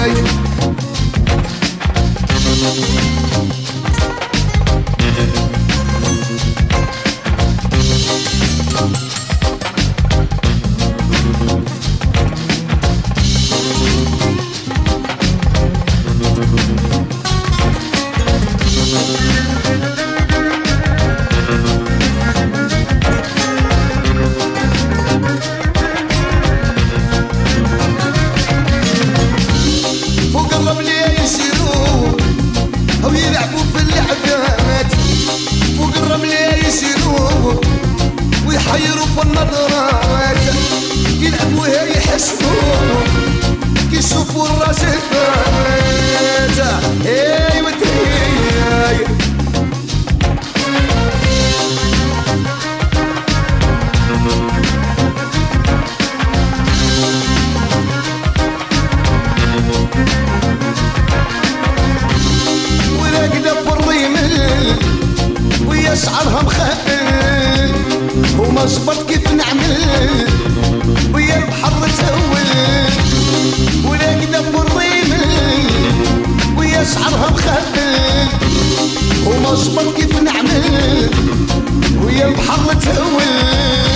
فوق الرمل يسيروا أو يلعبوا في اللعبات فوق الرمل يسيروا ويحيروا في النظرات يلعبوا يحسبوا كيشوفوا الراسفات اي ودي وراقدة في الريمل ويا شعرها مخبل وما جبرت كيف نعمل ويا البحر تهول وراقدة في الريمل ويا شعرها مخبل وما جبرت كيف نعمل ويا البحر تهول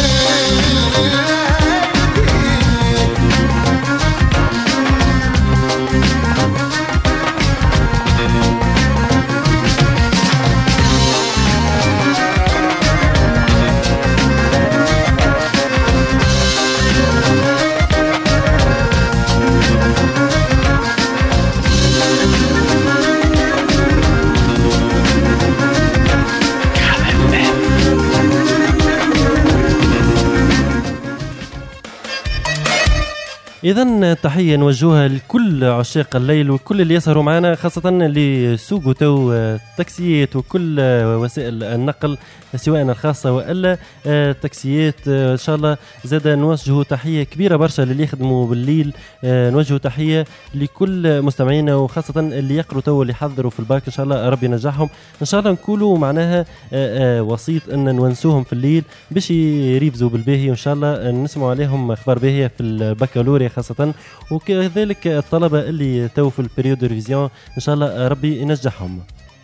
إذن تحية نوجهها لكل عشاق الليل وكل اللي يسهروا معنا، خاصة اللي سوقوا تو تاكسيات وكل وسائل النقل سواء الخاصة وإلا تاكسيات. إن شاء الله زاد نوجهوا تحية كبيرة برشا للي يخدموا بالليل، نوجهوا تحية لكل مستمعينا وخاصة اللي يقروا تو اللي يحضروا في الباك. إن شاء الله ربي ينجحهم، إن شاء الله نقولوا معناها وسيط أن نونسوهم في الليل باش يريفزوا بالباهي، وإن شاء الله نسمعوا عليهم أخبار باهية في البكالوريا خاصة، وكذلك الطلبة اللي تو في البريود ريفيزيون إن شاء الله ربي ينجحهم.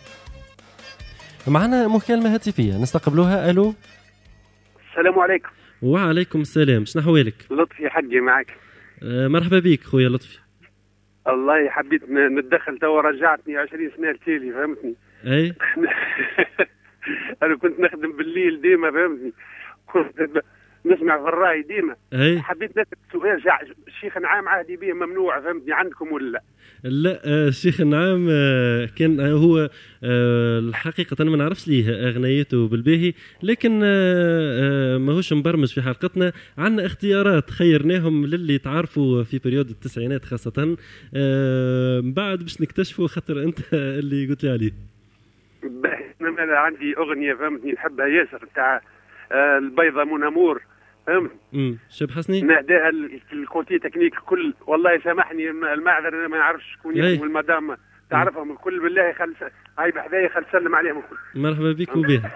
معنا مكالمة هاتفية نستقبلوها. ألو، السلام عليكم. وعليكم السلام، شنو أحوالك؟ لطفي حقي معك. مرحبا بك خويا لطفي. الله حبيت نتدخل توا، رجعتني 20 سنة لتالي، فهمتني؟ أي أنا كنت نخدم بالليل ديما، فهمتني؟ كنت نسمع في الراي ديما. أي حبيت نسأل سؤال، الشيخ نعام عهدي به ممنوع، فهمتني؟ عندكم ولا لا؟ لا الشيخ نعام كان هو الحقيقة ما نعرفش ليه أغنيته بالباهي، لكن ماهوش مبرمج في حلقتنا. عنا اختيارات خيرناهم للي تعرفوا في بريود التسعينات خاصة، بعد باش نكتشفوا خاطر أنت اللي قلت لي عليه. أنا عندي أغنية فهمتني نحبها ياسر، بتاع البيضة منامور، فهمت؟ شاب حسني نهداها الكوتي تكنيك الكل. والله سامحني المعذر، انا ما نعرفش شكون يخدم المدام تعرفهم الكل، بالله خل هاي بحذايا، خل سلم عليهم الكل. مرحبا بك وبها.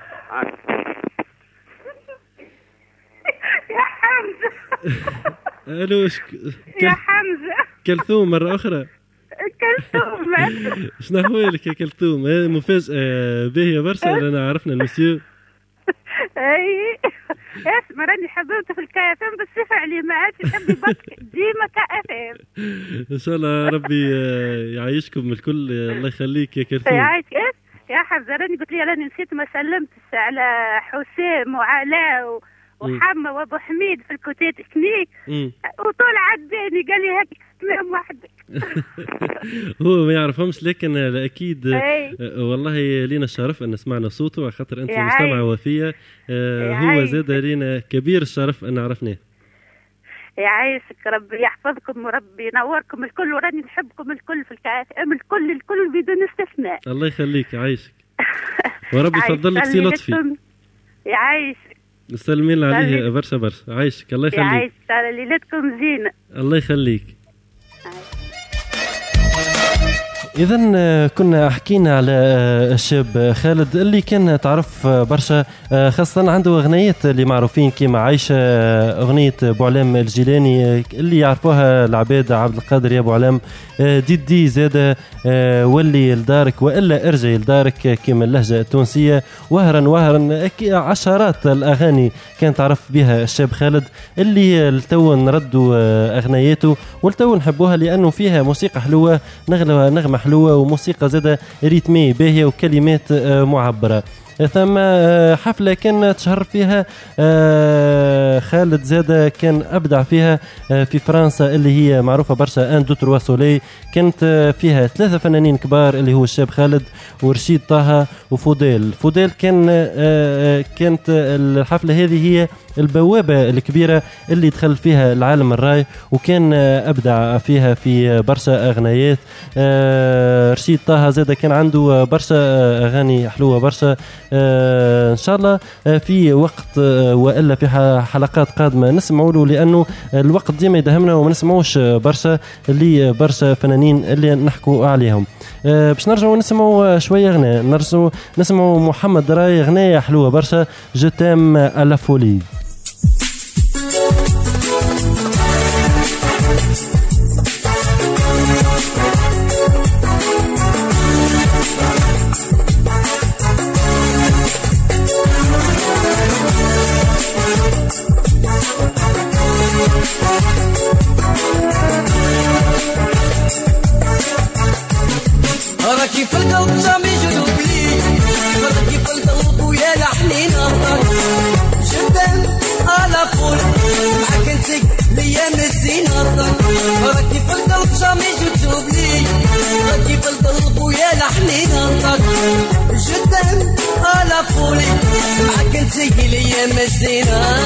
يا حمزة. الو يا حمزة. كلثوم مرة أخرى. كلثوم. شنو أحوالك يا كلثوم؟ مفاجأة باهية برشا، لأن عرفنا المسيو. اي اسمع، راني حضرت في الكا اف ام، بس فعلي ما عادش نحب بك ديما كا اف ام. ان شاء الله ربي يعيشكم الكل، الله يخليك يا كلثوم. يعيشك يا حمزه. راني قلت لي راني نسيت ما سلمتش على حسام وعلاء وحمى وابو حميد في الكوتي تكنيك، وطول عداني قال لي هاك اسمهم وحدك. هو ما يعرفهمش، لكن اكيد والله لينا الشرف ان سمعنا صوته، خاطر انت مستمعه وفيه. هو زاد لينا كبير الشرف ان عرفناه. يعيشك، ربي يحفظكم وربي ينوركم الكل، وراني نحبكم الكل في الكاف ام، الكل بدون استثناء. الله يخليك، يعيشك وربي يفضل لك سي لطفي. يعيشك. سلمين عليه برشا برشا. عايشك الله يخليك. عايش على ليلتكم زينة. الله يخليك. إذن كنا حكينا على الشاب خالد اللي كان تعرف برشا، خاصة عنده أغنيات اللي معروفين كيما عايشة، أغنية بوعلام الجيلاني اللي يعرفوها العباد، عبد القادر يا بوعلام، دي زادة، ولي لدارك وإلا ارجعي لدارك كيما اللهجة التونسية، وهرا عشرات الأغاني كان تعرف بها الشاب خالد اللي لتو نردوا أغنياته ولتو نحبوها لأنه فيها موسيقى حلوة، نغمة حلوة وموسيقى زادة ريتمية باهية وكلمات معبرة. ثم حفلة كان تشهر فيها خالد زادة، كان أبدع فيها في فرنسا اللي هي معروفة برشا، أن دو تروا سولي، كانت فيها 3 فنانين كبار اللي هو الشاب خالد ورشيد طه وفوديل. كانت الحفلة هذه هي البوابة الكبيرة اللي دخل فيها العالم الراي، وكان أبدع فيها في برشا أغنيات. رشيد طه زادة كان عنده برشا أغاني حلوة برشا. إن شاء الله في وقت وإلا في حلقات قادمة نسمعوا له، لأنه الوقت ديما يدهمنا وما نسمعوش برشا اللي برشا فنانين اللي نحكوا عليهم. باش نرجعوا نسمعوا شوية أغنية، نسمعوا محمد راي أغنية حلوة برشا، جو تيم ألا فولي. راكي في القلب جامي جنوبي، راكي في القلب ويا لحنينا جدا على فول معك انتي ليا مسينا. راكي في القلب جامي جنوبي، راكي في القلب ويا لحنينا جدا على فول معك انتي ليا مسينا.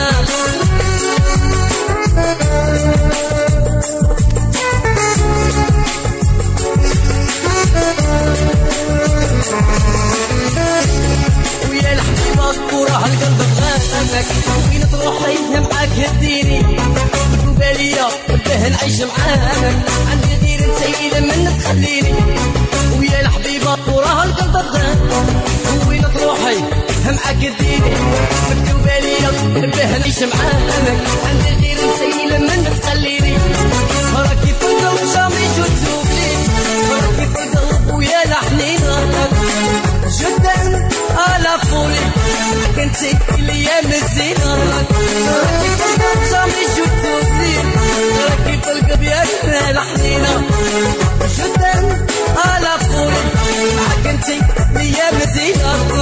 ويا الحبيبة وراه القلب بغاتك، وين تروح ليها معاك هديني باليا باه نعيش معاك، عندي غير انت اذا من تخليني. ويا الحبيبة وراه القلب بغاتك، وين تروحي معاك هديني مكتوبة ليا باه نعيش معاك، عندي غير انت اذا من تخليني. راكي في القلب جامي جوتوب لي، راكي في القلب ويا لحنينا جدا على فولي كنتي ليا مزينة. راكي في القلب جامي جوتوب لي، راكي في القلب يا لحنينا جدا على فولي كنتي ليا مزينة.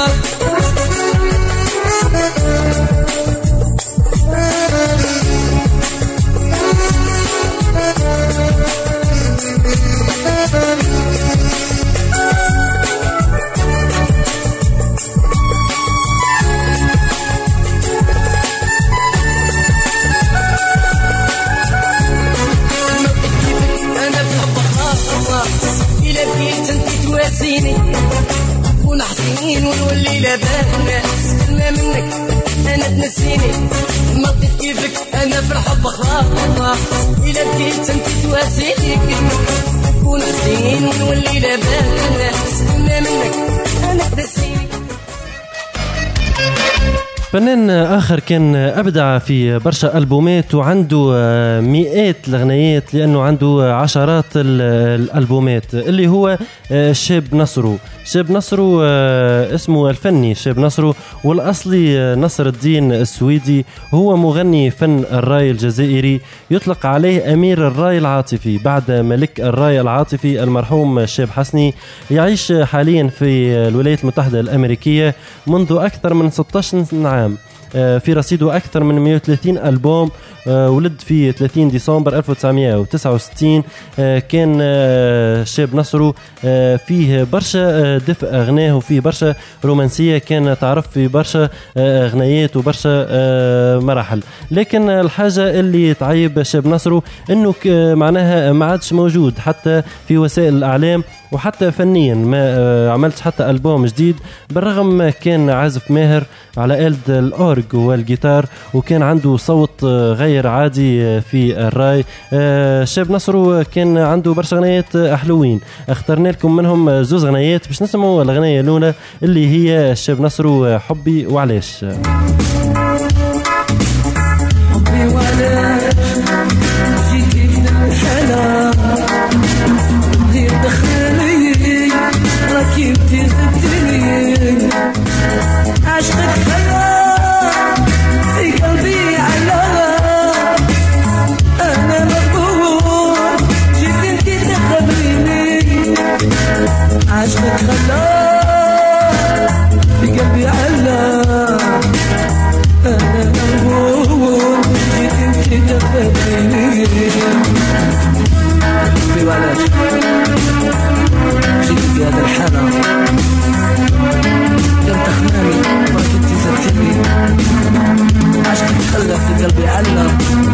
ونحسين ونولي لبانا كلمة منك أنا تنسيني، ما لقيت كيفك أنا في الحب خلاص، إلا بكيت أنت تواسيني ونحسين ونولي لبانا كلمة منك أنا تنسيني. فنان آخر كان أبدع في برشا ألبومات وعنده مئات الأغنيات، لأنه عنده عشرات الألبومات، اللي هو شاب نصرو. شاب نصرو اسمه الفني شاب نصرو، والأصلي نصر الدين السويدي، هو مغني فن الراي الجزائري، يطلق عليه أمير الراي العاطفي بعد ملك الراي العاطفي المرحوم شاب حسني. يعيش حاليا في الولايات المتحدة الأمريكية منذ أكثر من 16 عام، في رصيده أكثر من 130 ألبوم، ولد في 30 ديسمبر 1969. كان شاب نصره فيه برشا دفء غناه وفيه برشا رومانسية، كان تعرف في برشا غنايات وبرشا مراحل. لكن الحاجة اللي تعيب شاب نصره انه معناها ما عادش موجود حتى في وسائل الاعلام، وحتى فنيا ما عملتش حتى ألبوم جديد، بالرغم كان عازف ماهر على آلة الأورج والجيتار، وكان عنده صوت غير عادي في الراي. شاب نصره كان عنده برشا غنايات أحلوين، اخترنا لكم منهم زوز غنايات باش نسمعوا الغناية الأولى اللي هي شاب نصره حبي وعلاش. حبي وعلاش جيتي في الحلا غير دخلي راكي انتي زدتني، عشقك خلا في قلبي على انا مغبور جيت انتي تخبريني، عشقك خلا في قلبي على انا مغبور جيت انتي تخبريني. حبي وعلاش جيت في هذا الحالة كنت خناني ما كنتي زرتني، عشقك تخلى في قلبي علّى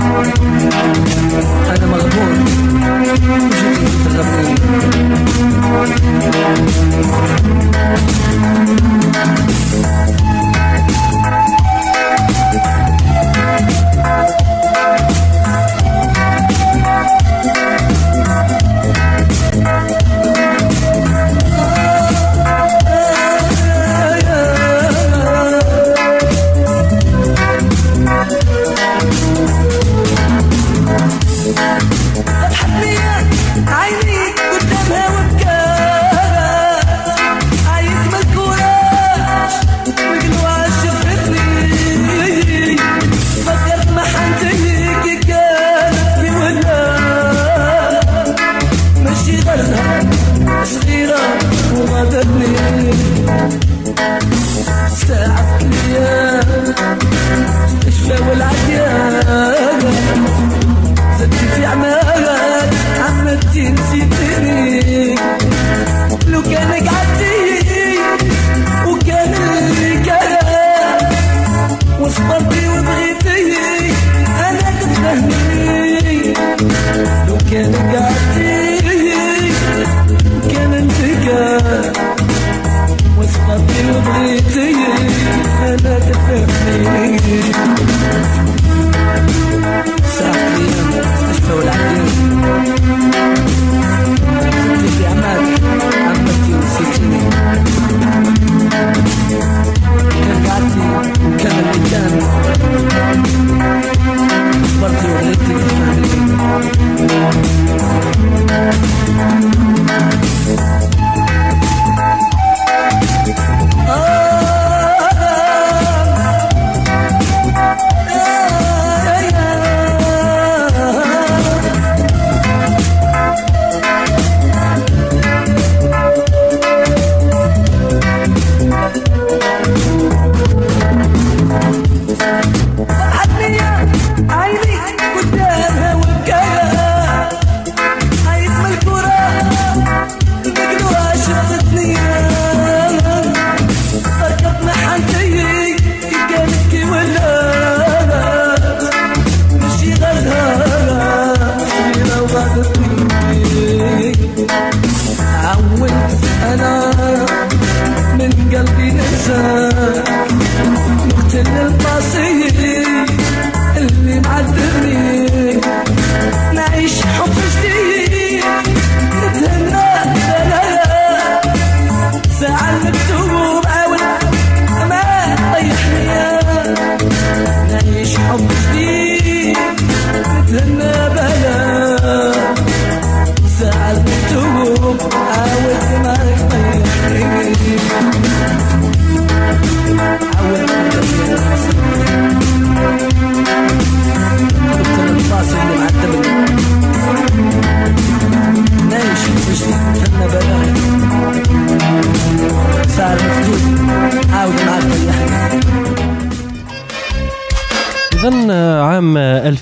أنا مغبون وجيتي تغنيني.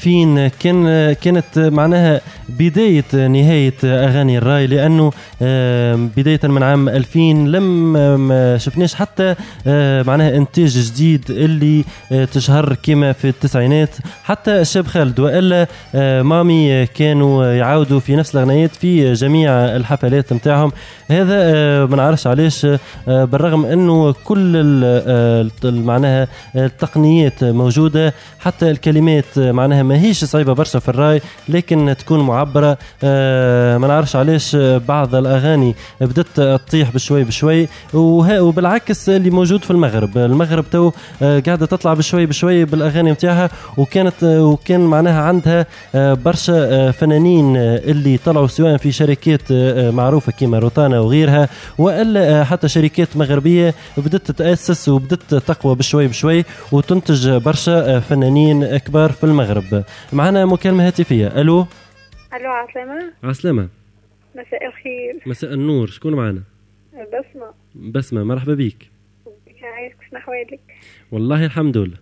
2000 كانت معناها بداية نهاية أغاني الراي، لأنه بداية من عام 2000 لم شفناش حتى معناها إنتاج جديد اللي تشهر كما في التسعينات. حتى الشاب خالد وإلا مامي كانوا يعاودوا في نفس الأغنيات في جميع الحفلات متاعهم. هذا ما نعرفش علاش، بالرغم أنه كل معناها التقنيات موجودة، حتى الكلمات معناها ما هيش صعيبة برشا في الراي لكن تكون معبرة. ما نعرفش علاش بعض الأغاني بدأت تطيح بشوي بشوي، وبالعكس اللي موجود في المغرب تو قاعدة تطلع بشوي بشوي بالأغاني متاعها، وكان معناها عندها برشا فنانين اللي طلعوا سواء في شركات معروفة كيما روتانا وغيرها، وإلا حتى شركات مغربية بدأت تتأسس وبدأت تقوى بشوي بشوي وتنتج برشا فنانين كبار في المغرب. معنا مكالمة هاتفية. ألو عسلامة. مساء الخير. مساء النور. شكون معنا؟ بسمة. مرحبا بيك. عايزك شنو أحوالك؟ والله الحمد لله.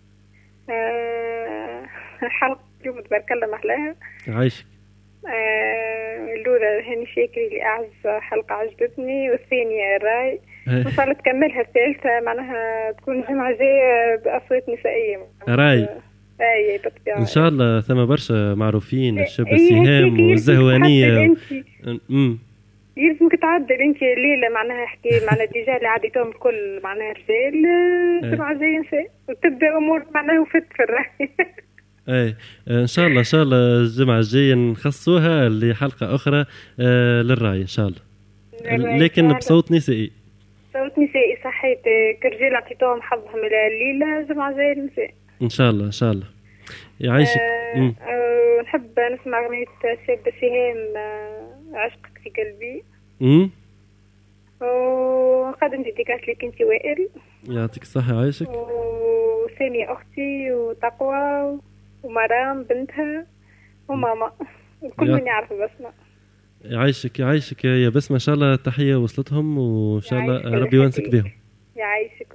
حلقة اليوم تبارك الله محلاها. عايشك. الأولى هاني شاكري اللي أعز حلقة عجبتني، والثانية راي إن شاء الله تكملها. الثالثة معناها تكون جمعة جاية بأصوات نسائية. راي إن شاء الله. ثم برشا معروفين، الشاب السهام والزهوانية. يلزمك تعدل انت الليله معناها احكي معناها ديجا اللي عديتهم الكل معناها رجال جمعة جاية نساء، وتبدا امور معناها وفت في الراي. اي ان شاء الله الجمعه الجايه نخصوها لحلقه اخرى للراي ان شاء الله، لكن بصوت نسائي. صوت نسائي صحيت. كرجال عطيتهم حظهم الليله الجمعه الجايه النساء ان شاء الله. يعيشك. نحب نسمع اغنيه الشاب سهام عشقك في قلبي. وقدم ديديكاس لك انت وائل، يعطيك الصحه. يعيشك. وسامية اختي وتقوى ومرام بنتها وماما وكل من يعرف بسمة. يعيشك يا بسمة. ان شاء الله تحية وصلتهم، وان شاء الله ربي يوانسك بهم. يعيشك.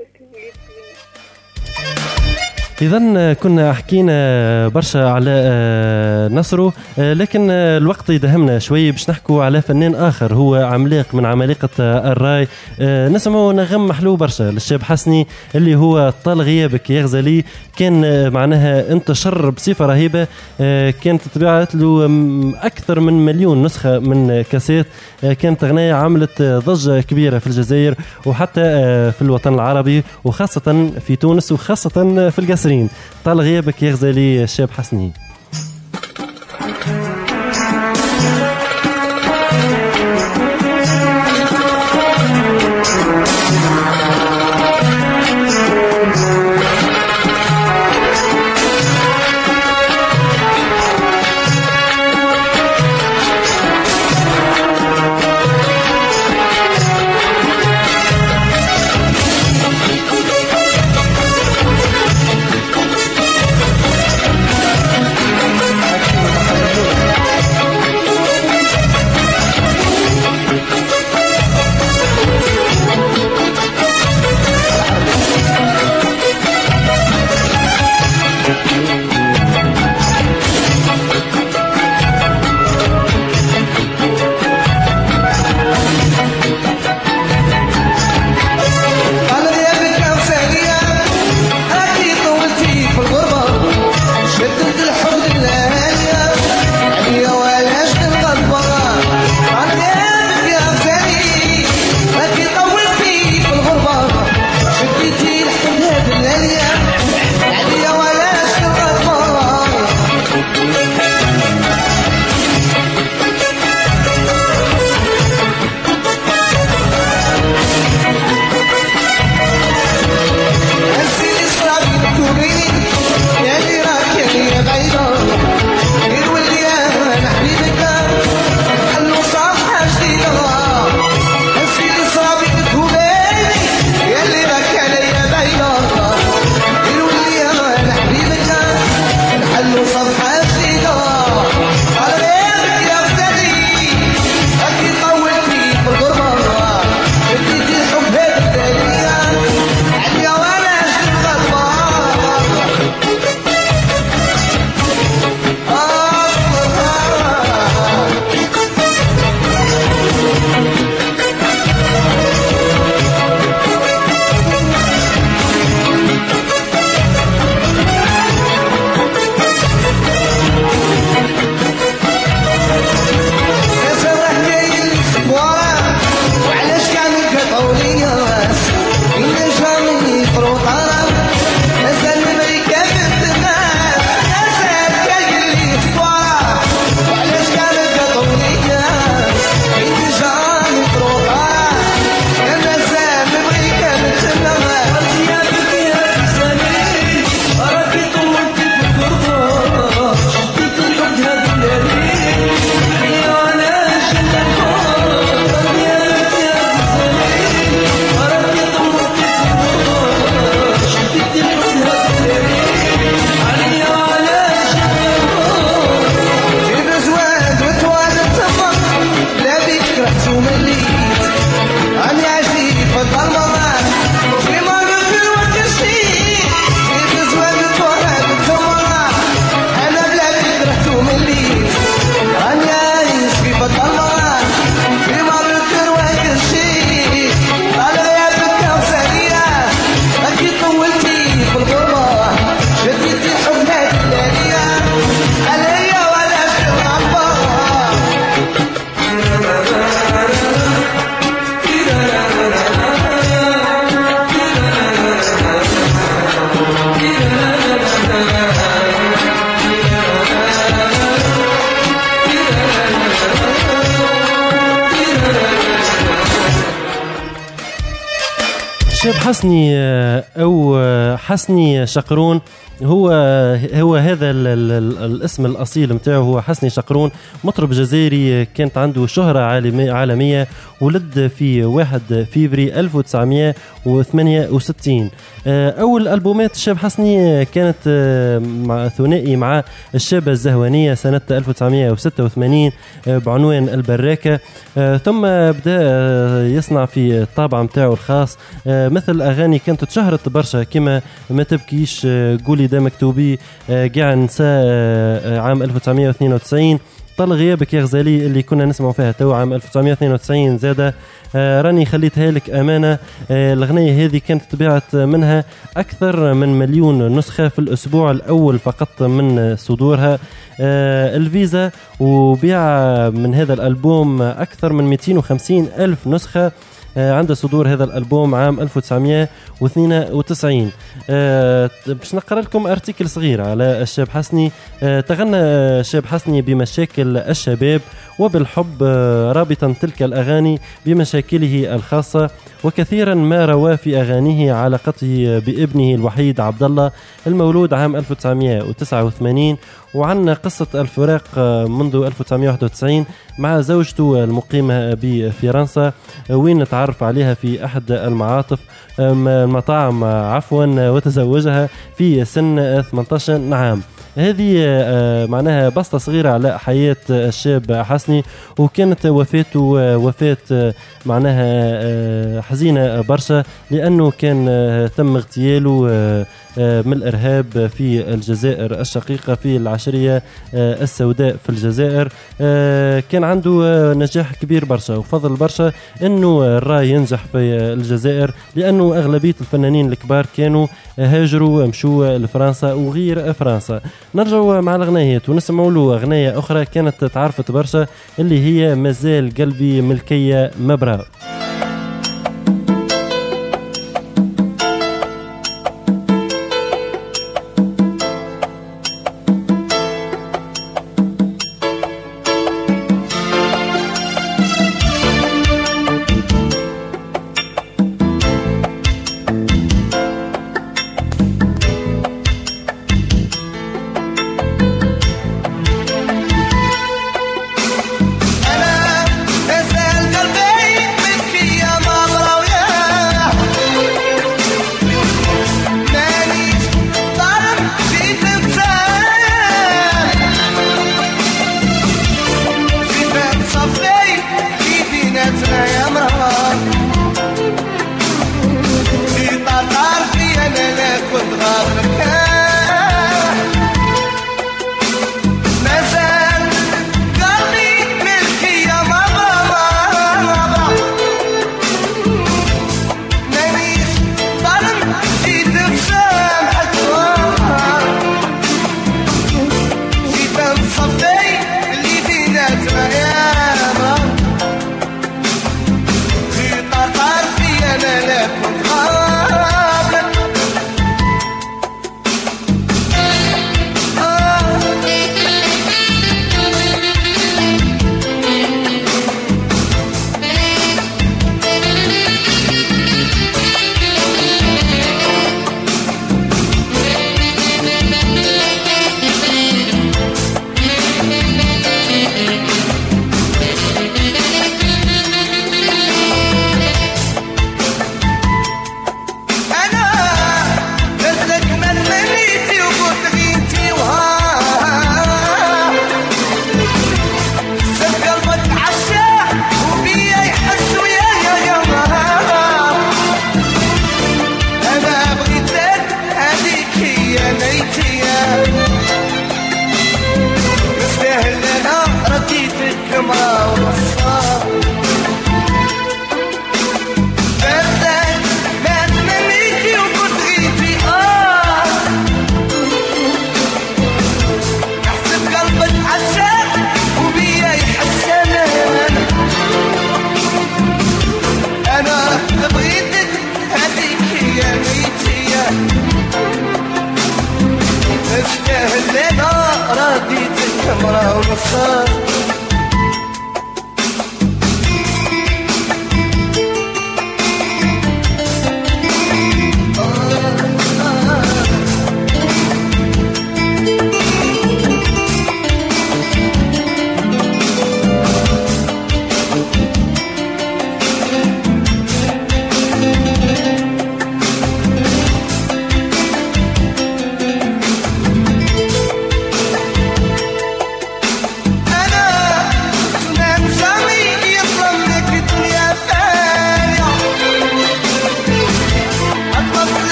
إذن كنا حكينا برشا على نصرو، لكن الوقت يدهمنا شوي باش نحكوا على فنان آخر هو عملاق من عمالقة الراي. نسمعوا نغم محلو برشا للشاب حسني اللي هو طال غيابك يا غزالي. كان معناها انتشر بصفة رهيبة، كانت تباعت له أكثر من 1,000,000 نسخة من كاسيت. كانت أغنية عملت ضجة كبيرة في الجزائر وحتى في الوطن العربي، وخاصة في تونس وخاصة في القصرين. طال غيابك يا غزالي الشاب حسني. الشاب حسني أو حسني شقرون هو هذا الاسم الأصيل متاعه، هو حسني شقرون، مطرب جزائري كانت عنده شهرة عالمية. ولد في 1 فيفري 1968. أول ألبومات الشاب حسني كانت ثنائي مع الشابة الزهوانية سنة 1986 بعنوان البراكة. ثم بدأ يصنع في الطابع متاعه الخاص، مثل أغاني كانت تشهرت برشا كما ما تبكيش، قولي ده مكتوبي، قاع نساء عام 1992، طال غيابك يا غزالي اللي كنا نسمع فيها تو عام 1992 زادة، راني خليتها لك أمانة. الأغنية هذه كانت تباعت منها أكثر من 1,000,000 نسخة في الأسبوع الأول فقط من صدورها. الفيزا وبيع من هذا الألبوم أكثر من 250,000 نسخة عند صدور هذا الألبوم عام 1992. باش نقرأ لكم أرتيكل صغير على الشاب حسني. تغنى الشاب حسني بمشاكل الشباب وبالحب، رابطا تلك الأغاني بمشاكله الخاصة، وكثيرا ما روى في أغانيه علاقته بابنه الوحيد عبد الله المولود عام 1989، وعن قصة الفراق منذ 1991 مع زوجته المقيمة بفرنسا، وين تعرف عليها في أحد المطاعم وتزوجها في سن 18 عام. هذه معناها بسطة صغيرة على حياة الشاب حسني، وكانت وفاته وفاة معناها حزينة برشا، لأنه كان تم اغتياله من الإرهاب في الجزائر الشقيقة في العشرية السوداء في الجزائر. كان عنده نجاح كبير برشا وفضل برشا أنه الراي ينجح في الجزائر، لأنه أغلبية الفنانين الكبار كانوا هاجروا مشوا لفرنسا وغير فرنسا. نرجعوا مع الأغنيات ونسمعوا له أغنية أخرى كانت تعرفت برشا، اللي هي مازال قلبي ملكية مبرا.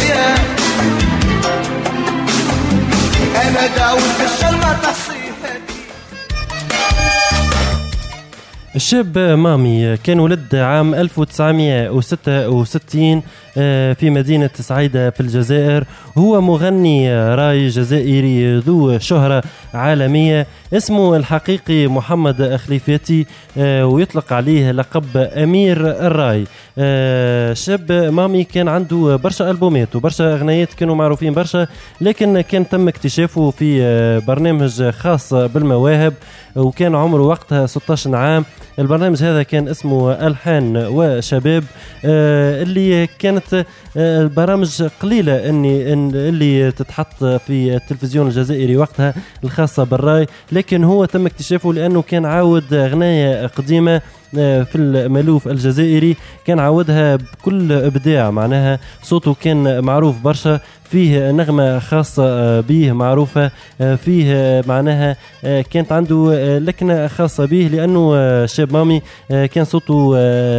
مزيان انا داود الشر ما تصيح. الشاب مامي كان ولد عام 1966 في مدينة سعيدة في الجزائر. هو مغني راي جزائري ذو شهرة عالمية. اسمه الحقيقي محمد أخليفاتي ويطلق عليه لقب أمير الراي. شاب مامي كان عنده برشا ألبومات وبرشا أغنيات كانوا معروفين برشا، لكن كان تم اكتشافه في برنامج خاص بالمواهب وكان عمره وقتها 16 عام. البرنامج هذا كان اسمه ألحان وشباب، اللي كانت البرامج قليلة اللي تتحط في التلفزيون الجزائري وقتها الخاصة بالراي، لكن هو تم اكتشافه لأنه كان عاود أغنية قديمة في المألوف الجزائري، كان عاودها بكل إبداع، معناها صوته كان معروف برشا، فيه نغمة خاصة به معروفة، فيه معناها كانت عنده لكنة خاصة به، لأنه شاب مامي كان صوته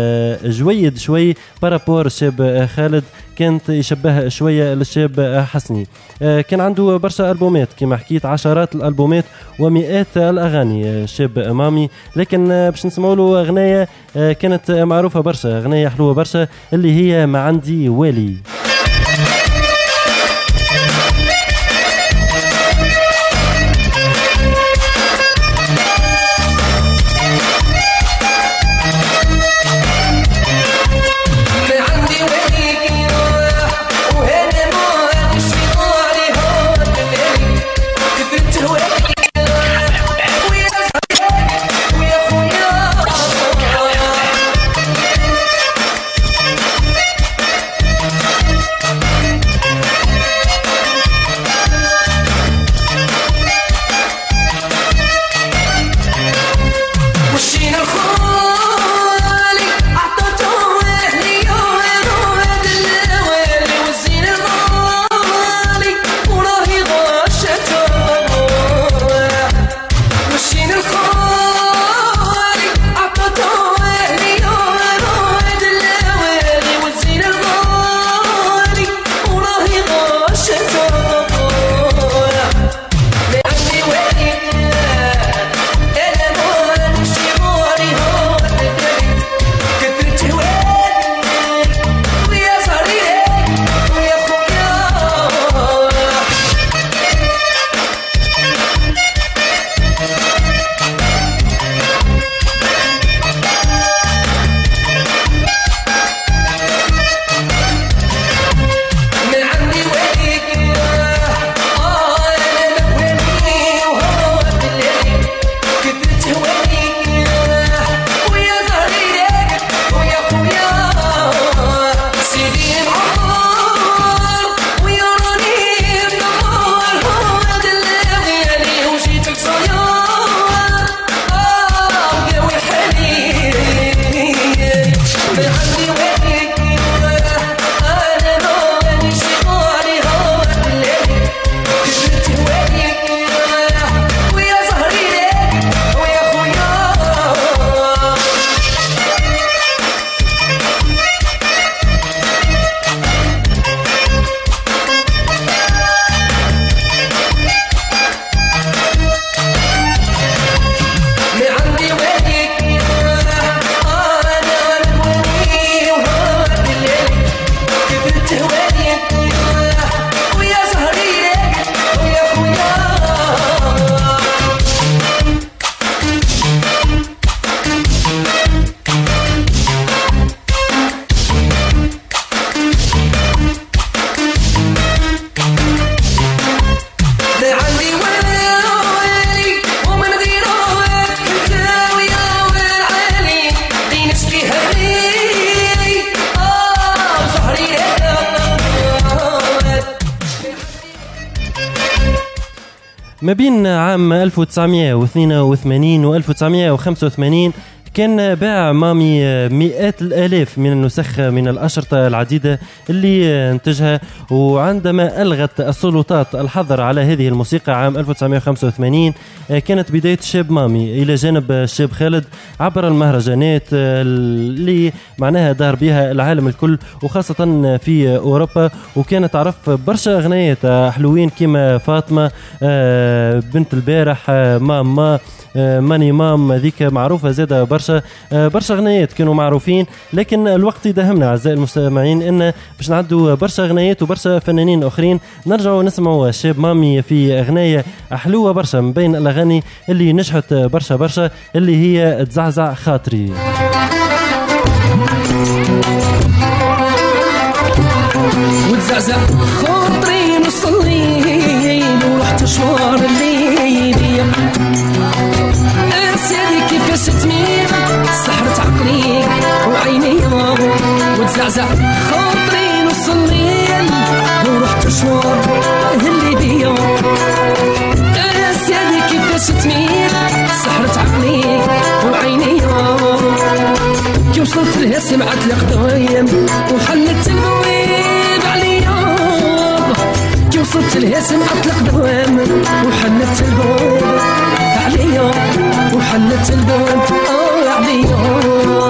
جويد شوي بارابور الشاب خالد، كانت يشبه شوية للشاب حسني. كان عنده برشا ألبومات كما حكيت، عشرات الألبومات ومئات الأغاني شاب مامي، لكن باش نسمعوا له أغنية كانت معروفة برشا، أغنية حلوة برشا اللي هي ما عندي والي. ما بين عام 1982 و 1985 كان باع مامي مئات الآلاف من النسخ من الأشرطة العديدة اللي انتجها. وعندما ألغت السلطات الحظر على هذه الموسيقى عام 1985 كانت بداية شاب مامي إلى جانب الشاب خالد عبر المهرجانات اللي معناها دار بها العالم الكل وخاصة في أوروبا. وكانت تعرف برشا أغنيات حلوين كما فاطمة، بنت البارح، ماما، ماني مام، ذيك معروفة زادة برشا أغنيات كانوا معروفين. لكن الوقت يدهمنا أعزائي المستمعين إن باش نعدوا برشا أغنيات وبرشا فنانين آخرين. نرجعوا نسمعوا شاب مامي في أغنية حلوة برشا من بين الأغاني اللي نجحت برشا اللي هي تزعزع خاطري. وتزعزع خاطري نص الليل ورحت شوار الليل انساني كيفاش تميل سحرت عقلي وعيني وتزعزع خاطري نص الليل ورحت شوار اللي بيا انساني كيفاش تميل سحرت عقلي وعيني كي وصلت لها سمعت القدايم وحلت المويب عليا كي وصلت لها سمعت القدايم وحلت الباب عليا وحلت الباب عليا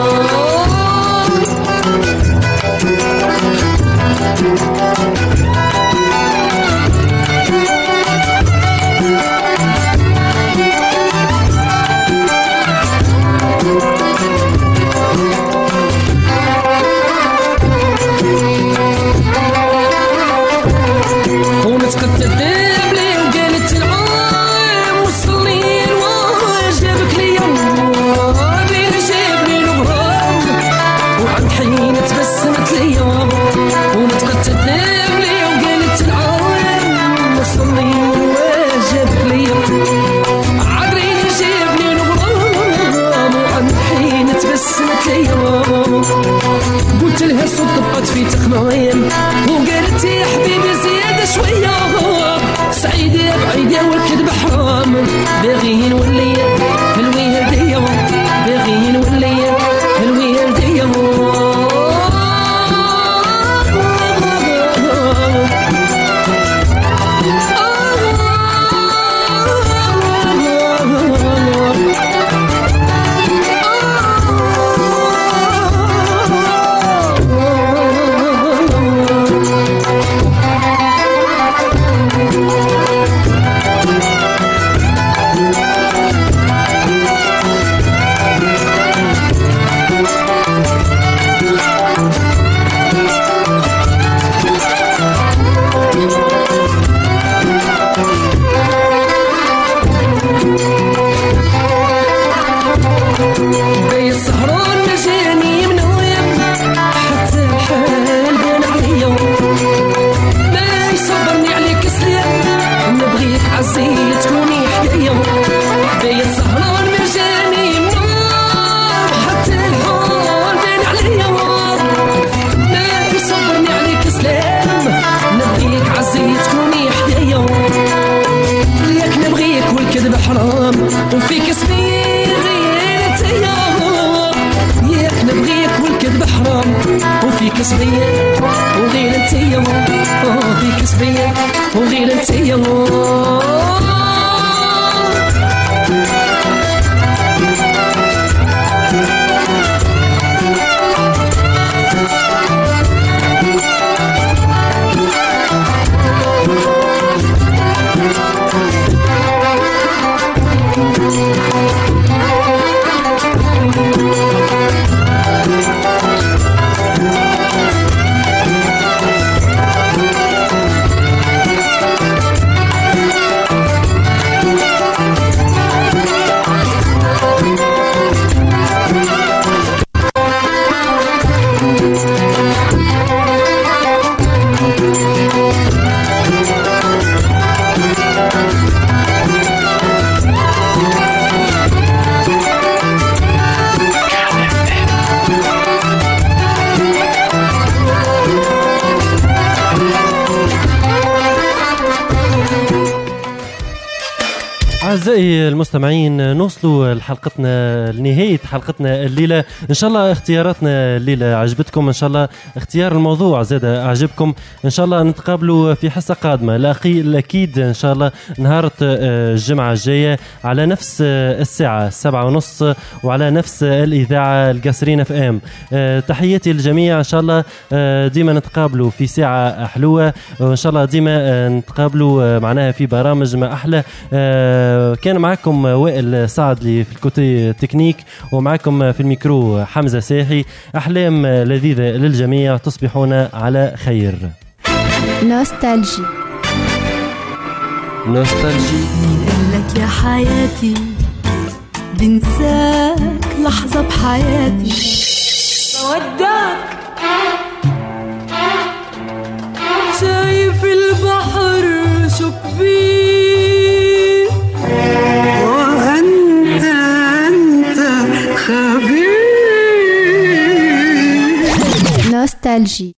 قلت لها صوت طبقت في تخمايم وقالت يا حبيبي زيادة شوية سعيدة بعيدة والكذب حرام باغيين نولي هلوي هدية باغيين نولي هلوي هدية وفيك اسمي غير انتيا ياك نبغيك والكذب حرام وفيك اسمي وغير انتيا فيك اسمي وغير انتيا أعزائي المستمعين نوصلوا لحلقتنا لنهاية حلقتنا الليلة. إن شاء الله اختياراتنا الليلة عجبتكم، إن شاء الله اختيار الموضوع زاد أعجبكم. إن شاء الله نتقابلوا في حصة قادمة الأكيد إن شاء الله نهار الجمعة الجاية على نفس الساعة 7:30 وعلى نفس الإذاعة القصرين FM. تحياتي للجميع. إن شاء الله ديما نتقابلوا في ساعة حلوة، وإن شاء الله ديما نتقابلوا معناها في برامج ما أحلى. كان معكم وائل سعدلي في الكوتي تكنيك، ومعكم في الميكرو حمزة ساحي. أحلام لذيذة للجميع، تصبحون على خير. نوستالجي لك يا حياتي بنساك لحظة بحياتي، بودعك شايف البحر شو كبير، وأنت خبير. نوستالجي.